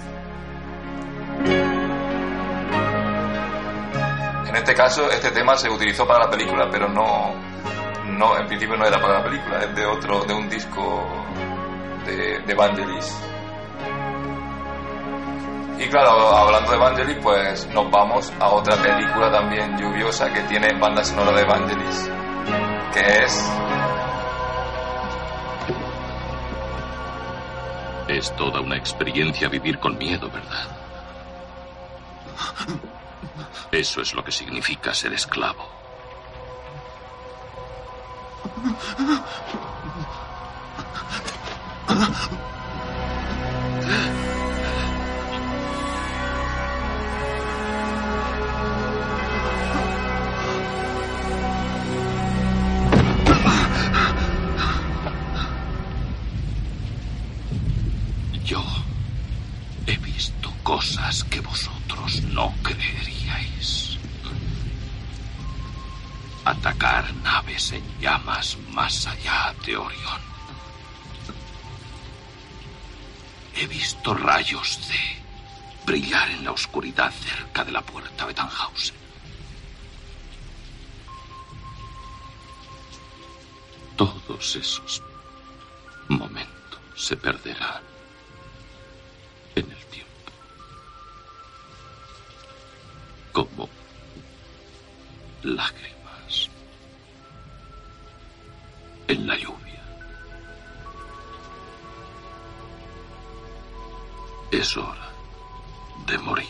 En este caso, este tema se utilizó para la película, pero no, no en principio no era para la película, es de otro, de un disco de, de Vangelis. Y claro, hablando de Vangelis, pues nos vamos a otra película también lluviosa que tiene banda sonora de Vangelis, que es...
Es toda una experiencia vivir con miedo, ¿verdad? Eso es lo que significa ser esclavo. Yo he visto cosas que vosotros no creeríais. Atacar naves en llamas más allá de Orión. He visto rayos de brillar en la oscuridad cerca de la puerta de Tannhausen. Todos esos momentos se perderán en el tiempo. Como lágrimas en la lluvia. Es hora de morir.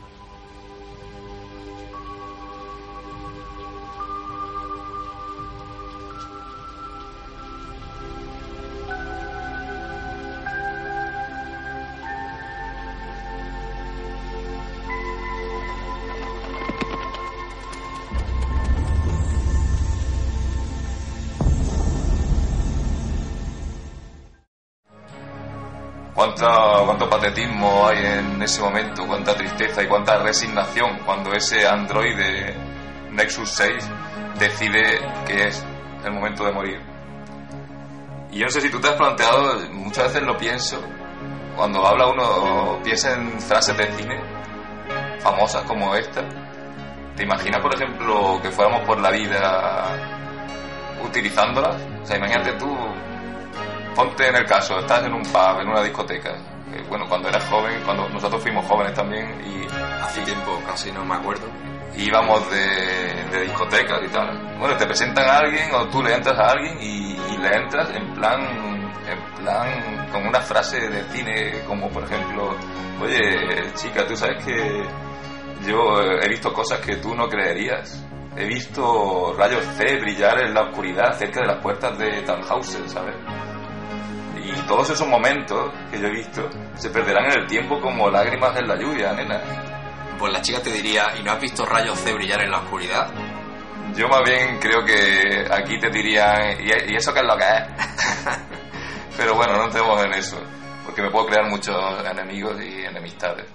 Cuánto, cuánto patetismo hay en ese momento, cuánta tristeza y cuánta resignación cuando ese androide Nexus seis decide que es el momento de morir. Y yo no sé si tú te has planteado, muchas veces lo pienso, cuando habla uno, piensa en frases de cine famosas como esta. ¿Te imaginas, por ejemplo, que fuéramos por la vida utilizándolas? O sea, imagínate tú, ponte en el caso, estás en un pub, en una discoteca. Eh, bueno, cuando eras joven, cuando nosotros fuimos jóvenes también y...
Hace tiempo, casi no me acuerdo.
íbamos de, de discotecas y tal. Bueno, te presentan a alguien o tú le entras a alguien y, y le entras en plan, en plan, con una frase de cine como por ejemplo, oye, chica, tú sabes que yo he visto cosas que tú no creerías. He visto rayos C brillar en la oscuridad cerca de las puertas de Tannhauser, ¿sabes? Y todos esos momentos que yo he visto se perderán en el tiempo como lágrimas en la lluvia, nena.
Pues la chica te diría, ¿y no has visto rayos C brillar en la oscuridad?
Yo más bien creo que aquí te dirían, ¿y eso qué es lo que es? Pero bueno, no entremos en eso, porque me puedo crear muchos enemigos y enemistades.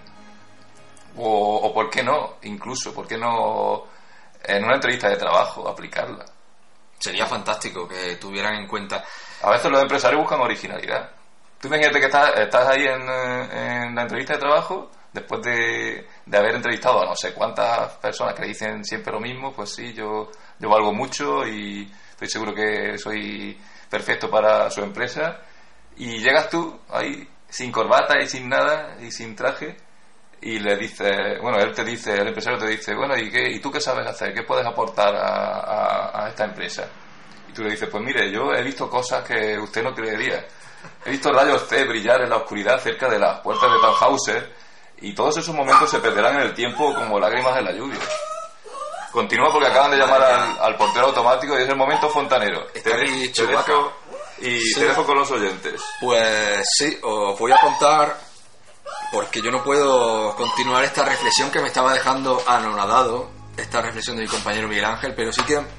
O, o ¿por qué no? Incluso, ¿por qué no en una entrevista de trabajo aplicarla?
Sería fantástico que tuvieran en cuenta.
A veces los empresarios buscan originalidad. Tú imagínate que estás, estás ahí en, en la entrevista de trabajo, después de, de haber entrevistado a no sé cuántas personas que le dicen siempre lo mismo, pues sí, yo, yo valgo mucho y estoy seguro que soy perfecto para su empresa. Y llegas tú ahí sin corbata y sin nada y sin traje y le dices, bueno, él te dice, el empresario te dice, bueno, ¿y qué, y tú qué sabes hacer? ¿Qué puedes aportar a, a, a esta empresa? Y tú le dices, pues mire, yo he visto cosas que usted no creería. He visto rayos C brillar en la oscuridad cerca de las puertas de Tannhauser y todos esos momentos se perderán en el tiempo como lágrimas en la lluvia. Continúa porque acaban de llamar al, al portero automático y es el momento fontanero. Te, te dejo, y sí. Te dejo con los oyentes.
Pues sí, os voy a contar, porque yo no puedo continuar esta reflexión que me estaba dejando anonadado, esta reflexión de mi compañero Miguel Ángel, pero sí que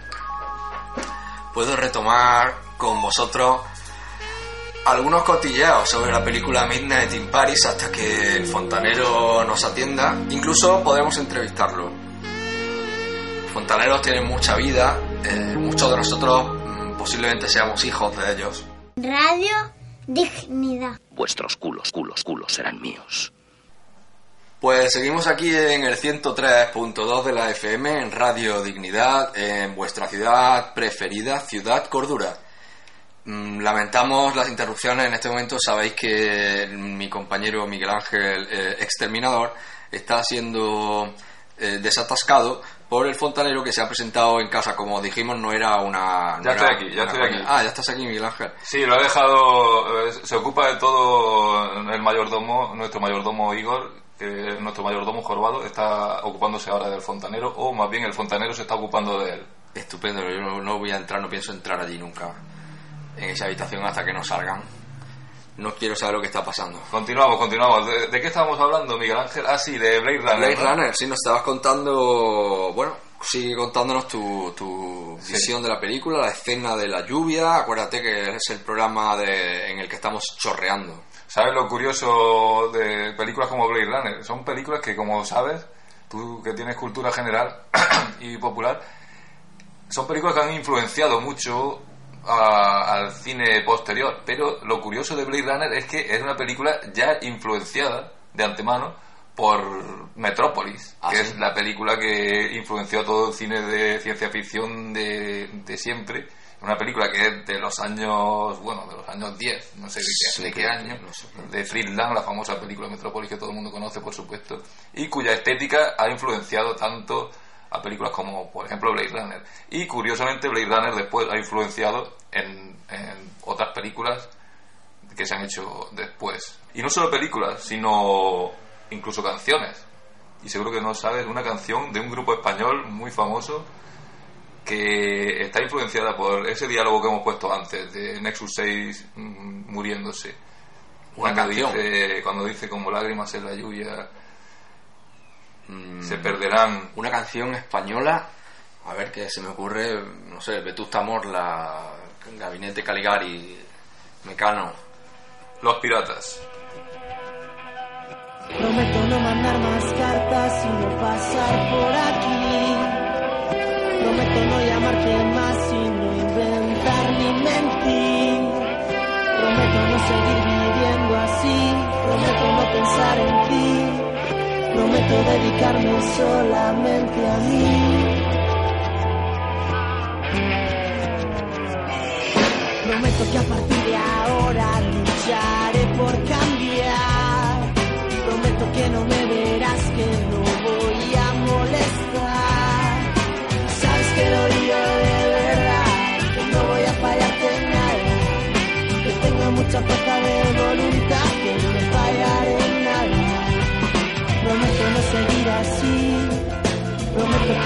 puedo retomar con vosotros algunos cotilleos sobre la película Midnight in Paris hasta que el fontanero nos atienda. Incluso podemos entrevistarlo. Fontaneros tienen mucha vida, eh, muchos de nosotros mm, posiblemente seamos hijos de ellos.
Radio Dignidad.
Vuestros culos, culos, culos serán míos.
Pues seguimos aquí en el ciento tres punto dos de la F M, en Radio Dignidad, en vuestra ciudad preferida, Ciudad Cordura. Lamentamos las interrupciones en este momento. Sabéis que mi compañero Miguel Ángel, eh, exterminador, está siendo eh, desatascado por el fontanero que se ha presentado en casa. Como dijimos, no era una... No
ya
era
estoy aquí, ya estoy
coña.
aquí.
Ah, ya estás aquí, Miguel Ángel.
Sí, lo he dejado... Eh, se ocupa de todo el mayordomo, nuestro mayordomo Igor, eh, nuestro mayordomo jorobado, está ocupándose ahora del fontanero, o más bien el fontanero se está ocupando de él.
Estupendo, yo no, no voy a entrar, no pienso entrar allí nunca, en esa habitación, hasta que no salgan. No quiero saber lo que está pasando.
Continuamos, continuamos. ¿De, de qué estábamos hablando, Miguel Ángel? Ah, sí, de Blade Runner.
Blade
¿no?
Runner, sí, nos estabas contando... Bueno, sigue contándonos tu, tu sí. visión de la película, la escena de la lluvia. Acuérdate que es el programa de, en el que estamos chorreando.
¿Sabes lo curioso de películas como Blade Runner? Son películas que, como sabes, tú que tienes cultura general y popular, son películas que han influenciado mucho A, al cine posterior, pero lo curioso de Blade Runner es que es una película ya influenciada de antemano por Metrópolis, ¿Ah, que sí? es la película que influenció a todo el cine de ciencia ficción de, de siempre. Una película que es de los años, bueno, de los años diez, no sé de qué, sí, de qué año, no sé, de Fritz Lang, la famosa película Metrópolis que todo el mundo conoce, por supuesto, y cuya estética ha influenciado tanto a películas como, por ejemplo, Blade Runner. Y curiosamente Blade Runner después ha influenciado en, en otras películas que se han hecho después. Y no solo películas, sino incluso canciones. Y seguro que no sabes, una canción de un grupo español muy famoso que está influenciada por ese diálogo que hemos puesto antes, de Nexus seis mmm, muriéndose. Una cuando canción. Dice, cuando dice como lágrimas en la lluvia... se perderán.
Una canción española, a ver qué se me ocurre, no sé, Vetusta Morla, Gabinete Caligari, Mecano.
Los Piratas.
Prometo no mandar más cartas y no pasar por aquí. Prometo no llamarte más y no inventar ni mentir. Prometo no seguir viviendo así. Prometo no pensar en ti. Prometo dedicarme solamente a mí. Prometo que a partir de ahora lucharé por cambiar. Prometo que no me verás, que no voy a molestar.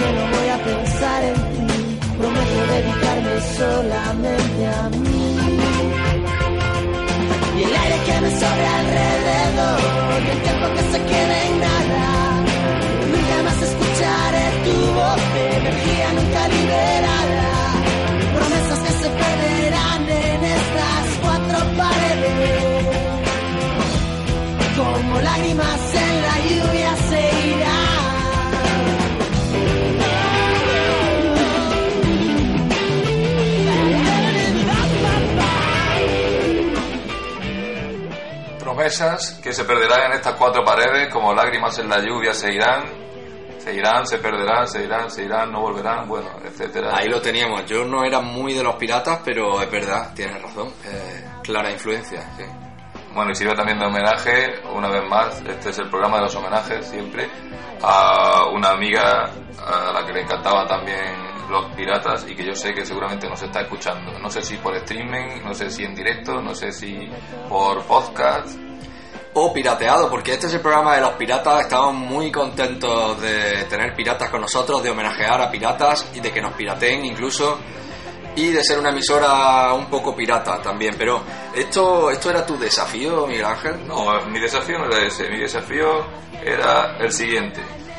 que no voy a pensar en ti. Prometo dedicarme solamente a mí. Y el aire que me sobre alrededor, y el tiempo que se quede en nada. Nunca más escucharé tu voz de energía nunca liberada. Promesas que se perderán en estas cuatro paredes. Como lágrimas en la lluvia se irán.
Promesas que se perderán en estas cuatro paredes, como lágrimas en la lluvia se irán, se irán, se perderán, se irán, se irán, no volverán, bueno, etcétera.
Ahí lo teníamos. Yo no era muy de los piratas, pero es verdad, tienes razón. Eh, clara influencia, sí.
Bueno, y sirve también de homenaje, una vez más, este es el programa de los homenajes siempre, a una amiga a la que le encantaba también los piratas y que yo sé que seguramente nos está escuchando. No sé si por streaming, no sé si en directo, no sé si por podcast.
O pirateado, porque este es el programa de los piratas. Estamos muy contentos de tener piratas con nosotros, de homenajear a piratas y de que nos pirateen incluso. Y de ser una emisora un poco pirata también, pero ¿esto esto era tu desafío, Miguel Ángel?
No, mi desafío no era ese, mi desafío era el siguiente.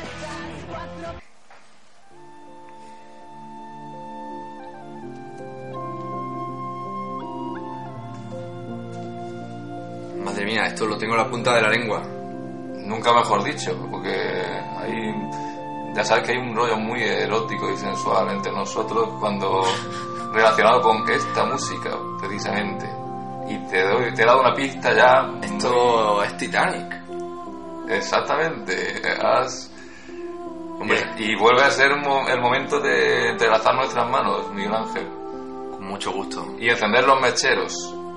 Madre mía, esto lo tengo en la punta de la lengua.
Nunca mejor dicho, porque hay... Ya sabes que hay un rollo muy erótico y sensual entre nosotros cuando... relacionado con esta música, precisamente. Y te doy, te he dado una pista ya.
Esto es Titanic.
Exactamente. Has... Hombre, y vuelve a ser el momento de entrelazar nuestras manos, Miguel Ángel.
Con mucho gusto.
Y encender los mecheros.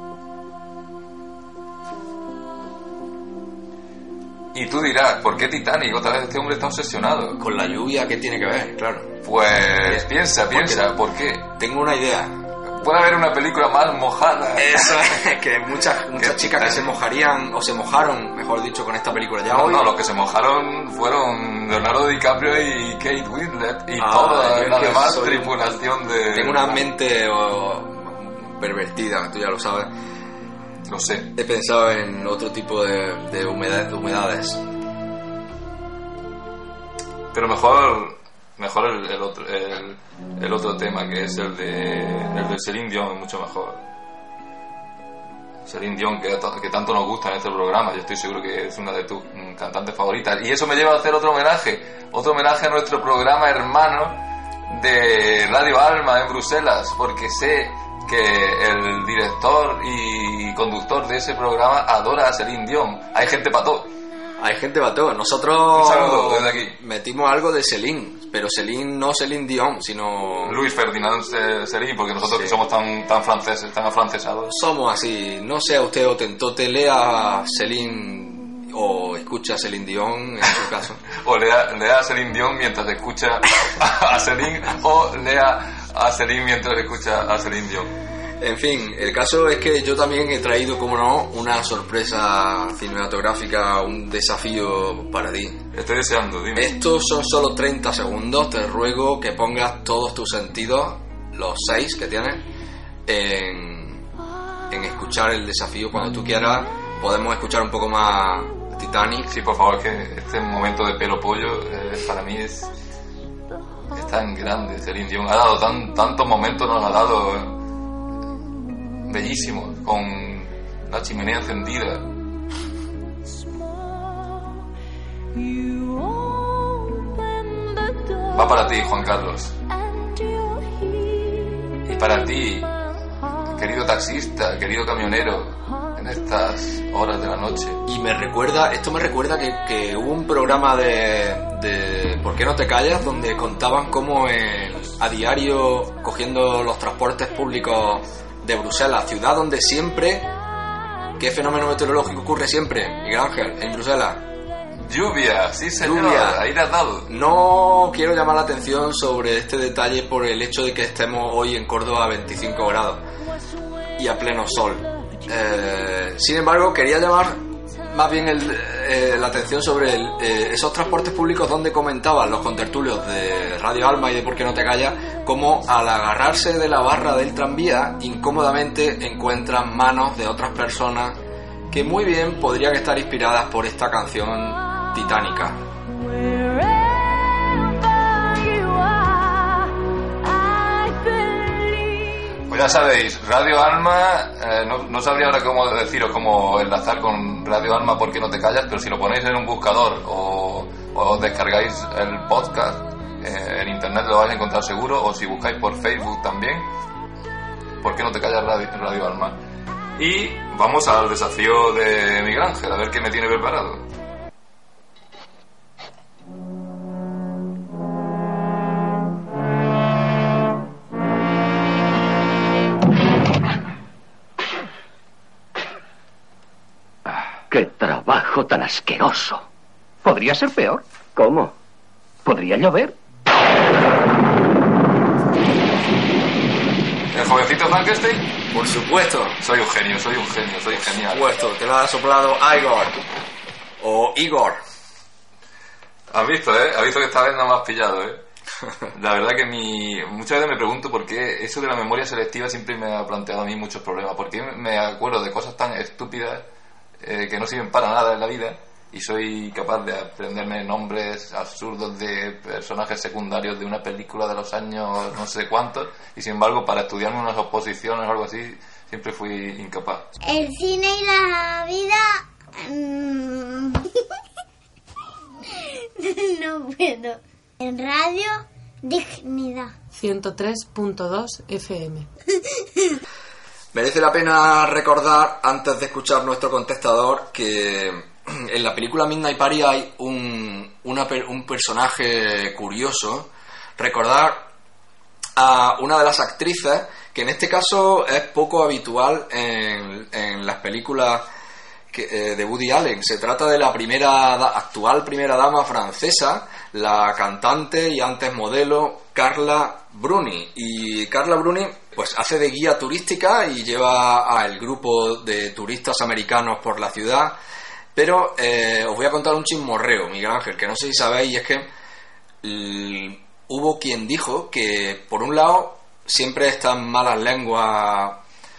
Y tú dirás, ¿por qué Titanic? Otra vez este hombre está obsesionado.
Con la lluvia, ¿qué tiene que ver? Claro.
Pues piensa, piensa, ¿por qué?
Tengo una idea.
Puede haber una película más mojada.
Eso es, que muchas, muchas chicas que se mojarían, o se mojaron, mejor dicho, con esta película. Ya
no,
hoy...
no, los que se mojaron fueron Leonardo DiCaprio y Kate Winslet y ah, toda la demás soy... tripulación de...
Tengo una mente oh, pervertida, tú ya lo sabes.
Lo sé.
He pensado en otro tipo de, de, humedad, de humedades.
Pero mejor... Mejor el, el, otro, el, el otro tema, que es el de el de Celine Dion, es mucho mejor. Celine Dion, que, que tanto nos gusta en este programa, yo estoy seguro que es una de tus cantantes favoritas. Y eso me lleva a hacer otro homenaje, otro homenaje a nuestro programa hermano de Radio Alma en Bruselas, porque sé que el director y conductor de ese programa adora a Celine Dion. Hay gente para todo.
Hay gente para todo. Nosotros
un saludo desde aquí.
Metimos algo de Celine, pero Celine no Celine Dion, sino
Luis Ferdinand Celine, porque nosotros sí. Que somos tan tan franceses, tan afrancesados.
Somos así. No sea usted otentote, lea Celine o escucha Celine Dion en su caso.
O lea, lea a Celine Dion mientras escucha a Celine, o lea a Celine mientras escucha a Celine Dion.
En fin, el caso es que yo también he traído, como no, una sorpresa cinematográfica, un desafío para ti.
Estoy deseando, dime.
Estos son solo treinta segundos, te ruego que pongas todos tus sentidos, los seis que tienes, en, en escuchar el desafío. Cuando tú quieras, podemos escuchar un poco más Titanic.
Sí, por favor, que este momento de pelo pollo eh, para mí es, es tan grande. Celine Dion ha dado tan, tantos momentos, nos ha dado... Eh, bellísimo, con la chimenea encendida. Va para ti, Juan Carlos. Y para ti, querido taxista, querido camionero, en estas horas de la noche.
Y me recuerda, esto me recuerda que, que hubo un programa de, de ¿Por qué no te callas?, donde contaban cómo en, a diario, cogiendo los transportes públicos de Bruselas, ciudad donde siempre... ¿Qué fenómeno meteorológico ocurre siempre, Miguel Ángel, en Bruselas?
Lluvia, sí señor,
Lluvia.
Ahí le has dado.
No quiero llamar la atención sobre este detalle por el hecho de que estemos hoy en Córdoba a veinticinco grados y a pleno sol. Eh, sin embargo, quería llamar más bien el, eh, la atención sobre el, eh, esos transportes públicos donde comentaban los contertulios de Radio Alma y de Por qué no te callas, como al agarrarse de la barra del tranvía incómodamente encuentran manos de otras personas que muy bien podrían estar inspiradas por esta canción titánica.
Pues ya sabéis, Radio Alma, eh, no, no sabría ahora cómo deciros cómo enlazar con Radio Alma ¿Por qué no te callas? Pero si lo ponéis en un buscador o, o descargáis el podcast, eh, en internet lo vais a encontrar seguro, o si buscáis por Facebook también, ¿Por qué no te callas? Radio, Radio Alma. Y vamos al desafío de Miguel Ángel, a ver qué me tiene preparado.
¡Qué trabajo tan asqueroso! Podría ser peor. ¿Cómo? Podría llover.
¿El jovencito Frankenstein?
Por supuesto.
Soy un genio, soy un genio, soy genial.
Por supuesto, te lo ha soplado Igor. O Igor.
Has visto, ¿eh? Has visto que esta vez no me has pillado, ¿eh? La verdad que mi... muchas veces me pregunto por qué eso de la memoria selectiva siempre me ha planteado a mí muchos problemas. ¿Por qué me acuerdo de cosas tan estúpidas eh, que no sirven para nada en la vida y soy capaz de aprenderme nombres absurdos de personajes secundarios de una película de los años no sé cuántos, y sin embargo para estudiarme unas oposiciones o algo así siempre fui incapaz?
El cine y la vida... Mmm... no puedo. En Radio Dignidad
ciento tres punto dos F M.
Merece la pena recordar, antes de escuchar nuestro contestador, que en la película Midnight Party hay un, una, un personaje curioso. Recordar a una de las actrices, que en este caso es poco habitual en, en las películas que, eh, de Woody Allen. Se trata de la primera actual primera dama francesa, la cantante y antes modelo Carla Bruni. Y Carla Bruni pues hace de guía turística y lleva al grupo de turistas americanos por la ciudad. Pero eh, os voy a contar un chismorreo, Miguel Ángel, que no sé si sabéis, y es que l- hubo quien dijo que, por un lado, siempre estas malas lenguas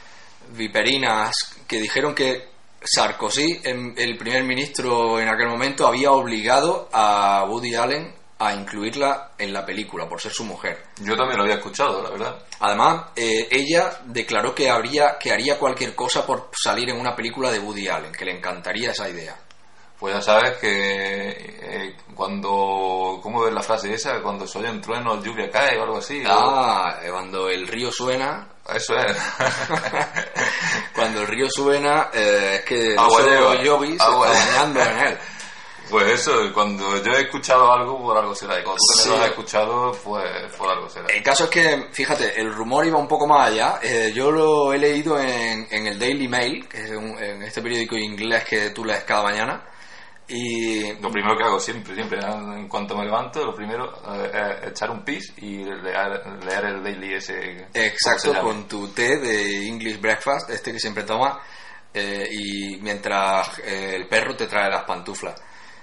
viperinas que dijeron que Sarkozy, el primer ministro en aquel momento, había obligado a Woody Allen a incluirla en la película por ser su mujer.
Yo también lo había escuchado, la verdad.
Además, eh, ella declaró que habría que haría cualquier cosa por salir en una película de Woody Allen, que le encantaría esa idea.
Pues ya sabes que eh, cuando... ¿Cómo es la frase esa? Cuando se oyen truenos, lluvia cae o algo así.
Ah, ¿o? Cuando el río suena...
Eso es.
Cuando el río suena, eh, es que
agua
lleva, Yobi se
agua
está bañando en él.
Pues eso, cuando yo he escuchado algo, por algo será. Y cuando tú también sí. Lo has escuchado, pues por algo será.
El caso es que, fíjate, el rumor iba un poco más allá. Eh, yo lo he leído en, en el Daily Mail, que es un, en este periódico inglés que tú lees cada mañana. Y
lo primero que hago siempre, siempre, en cuanto me levanto, lo primero eh, es echar un pis y leer, leer el Daily ese.
Exacto, con tu té de English Breakfast, este que siempre tomas, eh, y mientras eh, el perro te trae las pantuflas.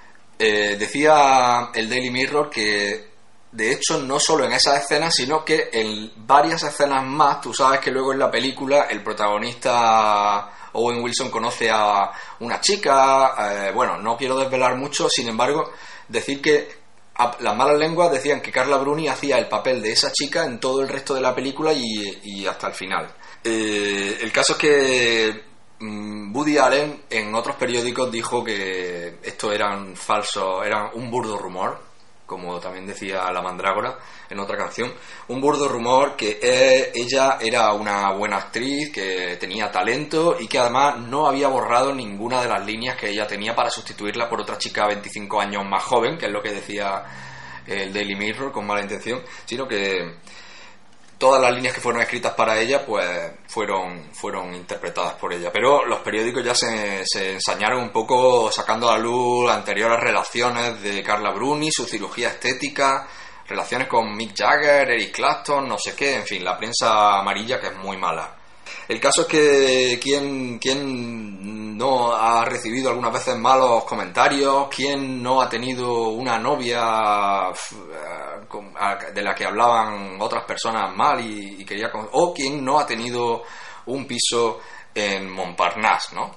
Eh, decía el Daily Mirror que, de hecho, no solo en esas escenas, sino que en varias escenas más, tú sabes que luego en la película el protagonista Owen Wilson conoce a una chica, eh, bueno, no quiero desvelar mucho, sin embargo, decir que a, las malas lenguas decían que Carla Bruni hacía el papel de esa chica en todo el resto de la película y, y hasta el final. Eh, el caso es que um, Woody Allen en otros periódicos dijo que esto eran falsos, eran un burdo rumor, como también decía la Mandrágora en otra canción, un burdo rumor que eh, ella era una buena actriz, que tenía talento y que además no había borrado ninguna de las líneas que ella tenía para sustituirla por otra chica veinticinco años más joven, que es lo que decía el Daily Mirror con mala intención, sino que todas las líneas que fueron escritas para ella pues fueron, fueron interpretadas por ella. Pero los periódicos ya se, se ensañaron un poco sacando a la luz anteriores relaciones de Carla Bruni, su cirugía estética, relaciones con Mick Jagger, Eric Clapton, no sé qué, en fin, la prensa amarilla que es muy mala. El caso es que ¿quién, quién no ha recibido algunas veces malos comentarios? ¿Quién no ha tenido una novia de la que hablaban otras personas mal y, y quería... o quién no ha tenido un piso en Montparnasse, ¿no?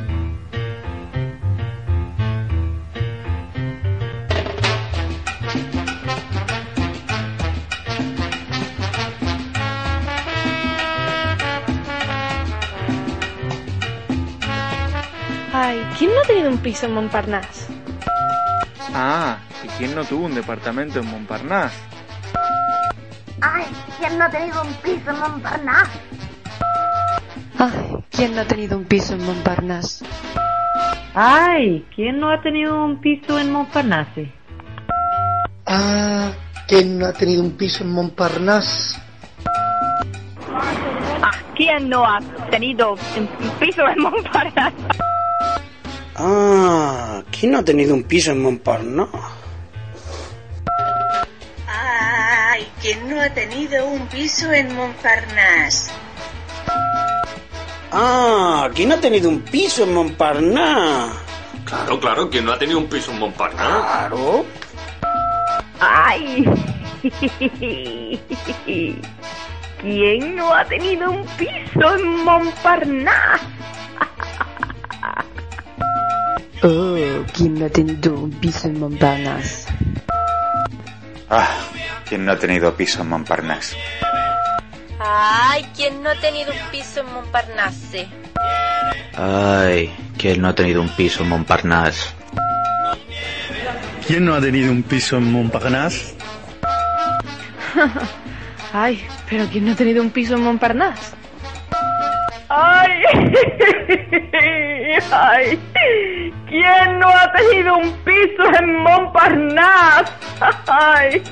Ay, ¿quién no ha tenido un piso en Montparnasse?
Ah, ¿y quién no tuvo un departamento en Montparnasse?
Ay, ¿quién no ha tenido un piso en Montparnasse?
Ay, ¿quién no ha tenido un piso en Montparnasse?
Ay, ¿quién no ha tenido un piso en Montparnasse?
Ah, ¿quién no ha tenido un piso en Montparnasse?
Ah, ¿quién no ha tenido un piso en Montparnasse?
Ah, ¿quién no ha tenido un piso en Montparnasse?
Ay, ¿quién no ha tenido un piso en Montparnasse?
Ah, ¿quién no ha tenido un piso en Montparnasse?
Claro, claro, ¿quién no ha tenido un piso en Montparnasse?
Claro.
Ay, ¿quién no ha tenido un piso en Montparnasse?
Oh, ¿quién no ha tenido un piso en Montparnasse?
Ah, ¿quién no ha tenido piso en Montparnasse?
Ay, ¿quién no ha tenido un piso en Montparnasse?
Ay, ¿quién no ha tenido un piso en Montparnasse?
¿Quién no ha tenido un piso en Montparnasse?
Ay, pero ¿quién no ha tenido un piso en Montparnasse?
Ay, ay, ¿quién no ha tenido un piso en Montparnasse? Ay.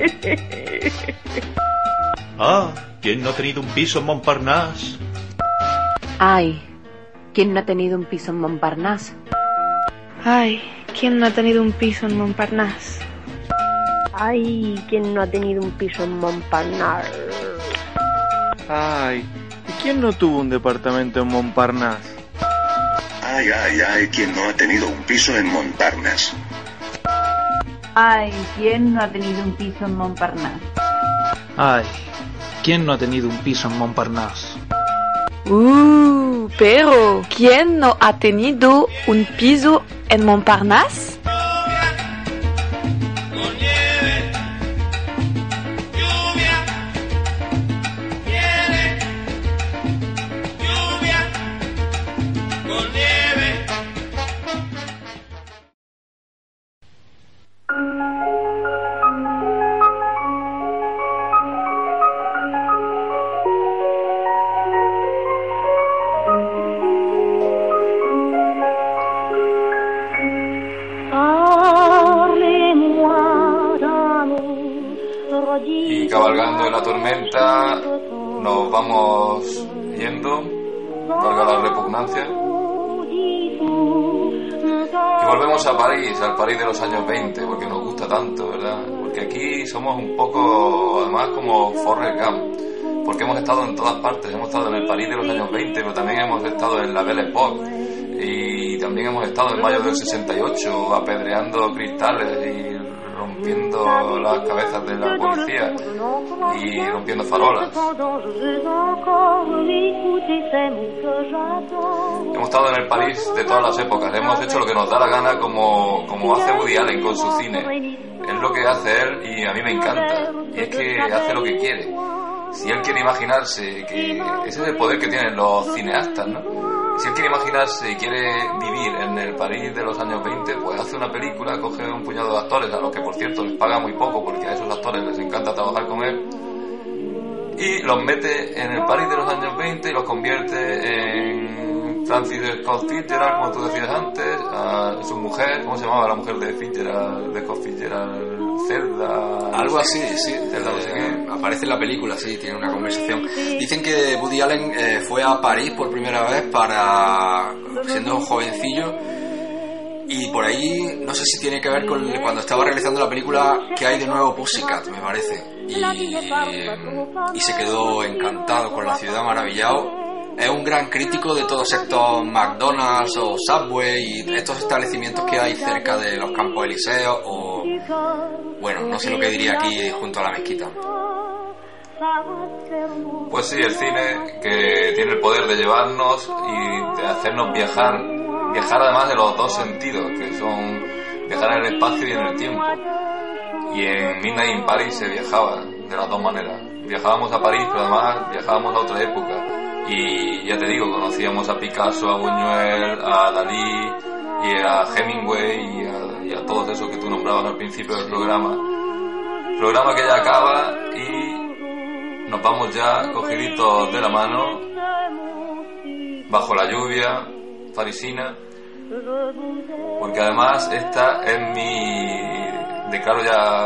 Ah, ¿quién no ha tenido un piso en Montparnasse?
Ay, ¿quién no ha tenido un piso en Montparnasse?
Ay, ¿quién no ha tenido un piso en Montparnasse?
Ay, ¿quién no ha tenido un piso en Montparnasse?
Ay, ¿y quién no tuvo un departamento en Montparnasse?
Ay, ay, ay, ¿quién no ha tenido un piso en Montparnasse?
Ay, ¿quién no ha tenido un piso en Montparnasse?
Ay, ¿quién no ha tenido un piso en Montparnasse?
Uh, pero ¿quién no ha tenido un piso en Montparnasse?
Y cabalgando en la tormenta nos vamos yendo, valga la repugnancia, y volvemos a París, al París de los años veinte, porque nos gusta tanto, ¿verdad? Porque aquí somos un poco, además, como Forrest Gump, porque hemos estado en todas partes, hemos estado en el París de los años veinte, pero también hemos estado en la Belle Époque, y también hemos estado en mayo del sesenta y ocho apedreando cristales y rompiendo las cabezas de la policía y rompiendo farolas. Hemos estado en el París de todas las épocas, hemos hecho lo que nos da la gana, como, como hace Woody Allen con su cine. Es lo que hace él y a mí me encanta, y es que hace lo que quiere. Si él quiere imaginarse, que ese es el poder que tienen los cineastas, ¿no? Si él quiere imaginarse y quiere vivir en el París de los años veinte, pues hace una película, coge un puñado de actores, a los que por cierto les paga muy poco porque a esos actores les encanta trabajar con él, y los mete en el París de los años veinte y los convierte en Francis Scott Fitzgerald, como tú decías antes, a su mujer, ¿cómo se llamaba la mujer de Fitzgerald, de Scott Fitzgerald? Zelda...
Algo así, sí, Zelda, no sé qué. Aparece en la película, sí, tiene una conversación. Dicen que Woody Allen eh, fue a París por primera vez para... siendo jovencillo, y por ahí, no sé si tiene que ver con cuando estaba realizando la película Que hay de nuevo Pussycat, me parece. Y, y se quedó encantado con la ciudad, maravillado. es un gran crítico de todos estos McDonald's o Subway y estos establecimientos que hay cerca de los Campos Elíseos o, bueno, no sé lo que diría aquí junto a la mezquita.
Pues sí, el cine que tiene el poder de llevarnos y de hacernos viajar, viajar además de los dos sentidos, que son viajar en el espacio y en el tiempo. Y en Midnight in Paris se viajaba de las dos maneras. Viajábamos a París, pero además viajábamos a otra época. Y ya te digo, conocíamos a Picasso, a Buñuel, a Dalí y a Hemingway y a, y a todos esos que tú nombrabas al principio del programa. Programa que ya acaba y nos vamos ya cogiditos de la mano, bajo la lluvia parisina, porque además esta es mi... declaro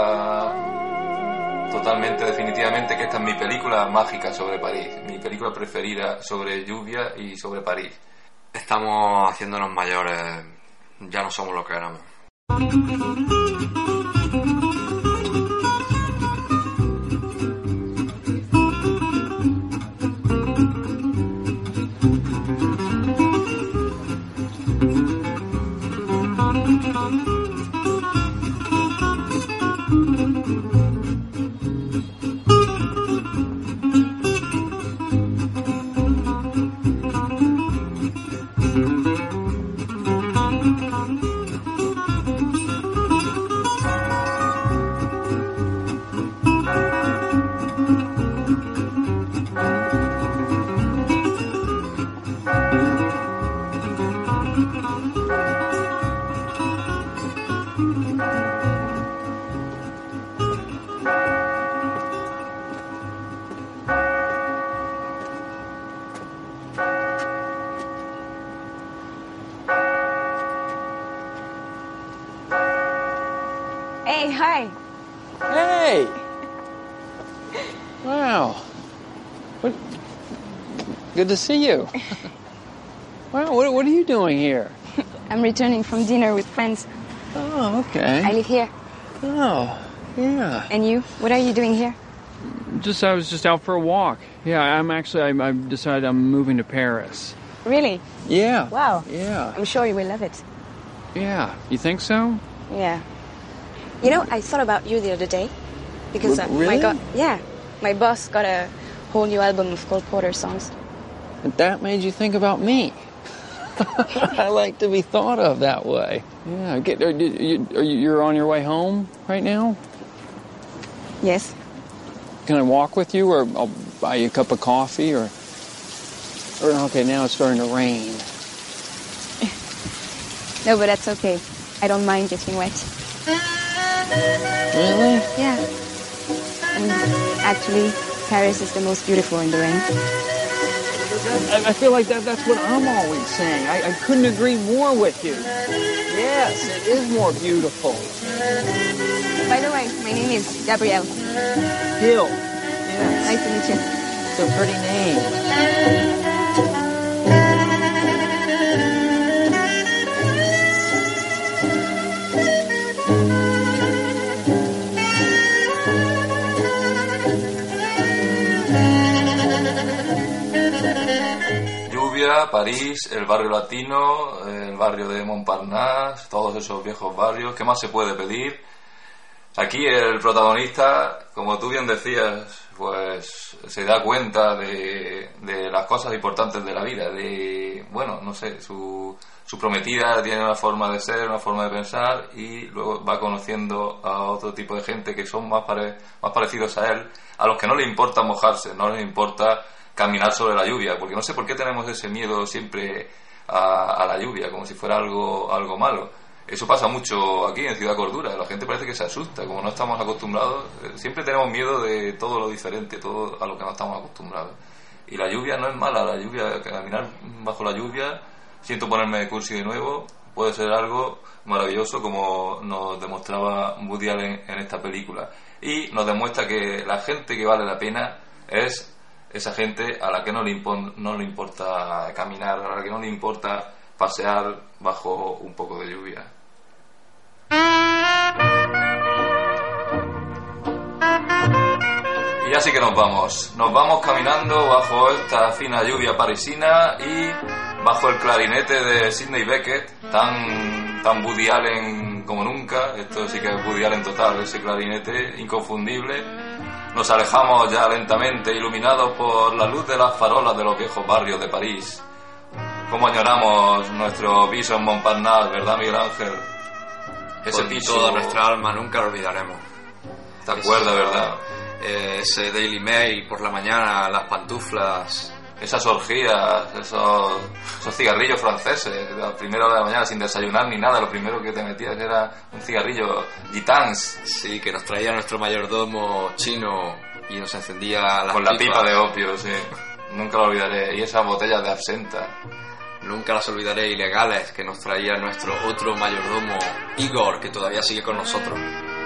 ya totalmente, definitivamente, que esta es mi película mágica sobre París, mi película preferida sobre lluvia y sobre París.
Estamos haciéndonos mayores, ya no somos lo que éramos.
Hey, hi.
Hey! Wow. What? Good to see you. Wow, what, what are you doing here?
I'm returning from dinner with friends.
Oh, okay.
I live here.
Oh, yeah.
And you? What are you doing here?
Just, I was just out for a walk. Yeah, I'm actually, I, I've decided I'm moving to Paris.
Really?
Yeah.
Wow.
Yeah.
I'm sure you will love it.
Yeah. You think so?
Yeah. You know, I thought about you the other day because uh,
Really?
my go- yeah, my boss got a whole new album of Cole Porter songs.
And that made you think about me. I like to be thought of that way. Yeah. Get, are you, are you, you're on your way home right now?
Yes.
Can I walk with you, or I'll buy you a cup of coffee, or... or okay, now it's starting to rain.
No, but that's okay. I don't mind getting wet.
Really?
Yeah. And actually, Paris is the most beautiful in the rain.
I, I feel like that, that's what I'm always saying. I, I couldn't agree more with you. Yes, it is more beautiful.
By the way, my name is Gabrielle.
Gil. Yes.
Nice to meet you.
It's a pretty name.
Lluvia, París, el barrio latino, el barrio de Montparnasse, todos esos viejos barrios. ¿Qué más se puede pedir? Aquí el protagonista, como tú bien decías, pues se da cuenta de, de las cosas importantes de la vida, de, bueno, no sé, su, su prometida tiene una forma de ser, una forma de pensar, y luego va conociendo a otro tipo de gente que son más, pare, más parecidos a él, a los que no le importa mojarse, no les importa caminar sobre la lluvia, porque no sé por qué tenemos ese miedo siempre a, a la lluvia, como si fuera algo, algo malo. Eso pasa mucho aquí en Ciudad Cordura, la gente parece que se asusta, como no estamos acostumbrados, siempre tenemos miedo de todo lo diferente, todo a lo que no estamos acostumbrados. Y la lluvia no es mala, la lluvia, caminar bajo la lluvia, siento ponerme cursi de nuevo, puede ser algo maravilloso, como nos demostraba Woody Allen en esta película. Y nos demuestra que la gente que vale la pena es esa gente a la que no le, impon, no le importa caminar, a la que no le importa pasear bajo un poco de lluvia. Y ya sí que nos vamos. Nos vamos caminando bajo esta fina lluvia parisina y bajo el clarinete de Sidney Beckett, tan, tan Woody Allen como nunca. Esto sí que es Woody Allen total, ese clarinete inconfundible. Nos alejamos ya lentamente, iluminados por la luz de las farolas de los viejos barrios de París. Cómo añoramos nuestro piso en Montparnasse, ¿verdad, Miguel Ángel? Ese
Con
piso...
toda nuestra alma, nunca lo olvidaremos.
¿Te acuerdas, verdad?
Eh, ese Daily Mail por la mañana, las pantuflas...
Esas orgías, esos, esos cigarrillos franceses, a la primera hora de la mañana sin desayunar ni nada, lo primero que te metías era un cigarrillo Gitans.
Sí, que nos traía nuestro mayordomo chino y nos encendía las
con la
pipas.
pipa de opio, sí. Nunca lo olvidaré. Y esas botellas de absenta.
Nunca las olvidaré, ilegales, que nos traía nuestro otro mayordomo Igor, que todavía sigue con nosotros.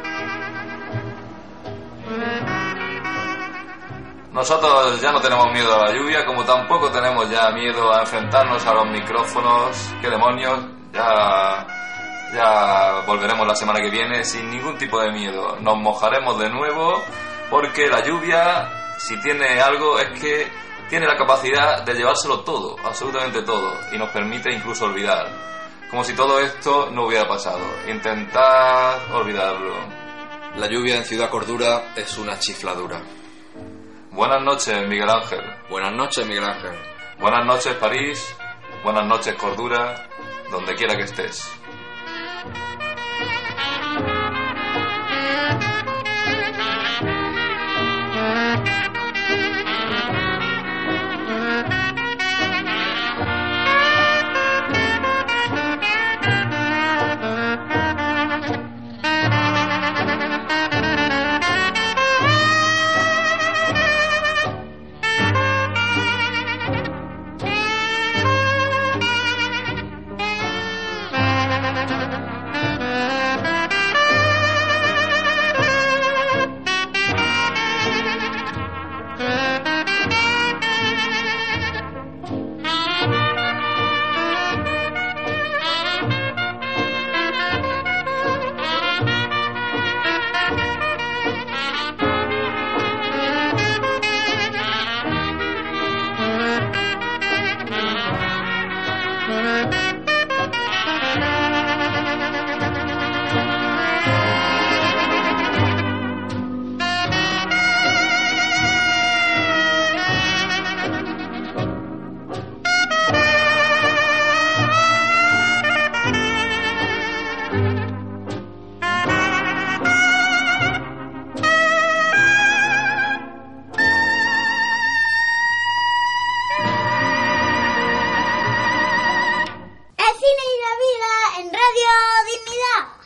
Nosotros ya no tenemos miedo a la lluvia, como tampoco tenemos ya miedo a enfrentarnos a los micrófonos. ¡Qué demonios! Ya, ya volveremos la semana que viene sin ningún tipo de miedo. Nos mojaremos de nuevo porque la lluvia, si tiene algo, es que tiene la capacidad de llevárselo todo, absolutamente todo, y nos permite incluso olvidar. Como si todo esto no hubiera pasado. Intentad olvidarlo.
La lluvia en Ciudad Cordura es una chifladura.
Buenas noches, Miguel Ángel.
Buenas noches, Miguel Ángel.
Buenas noches, París. Buenas noches, Cordura. Donde quiera que estés.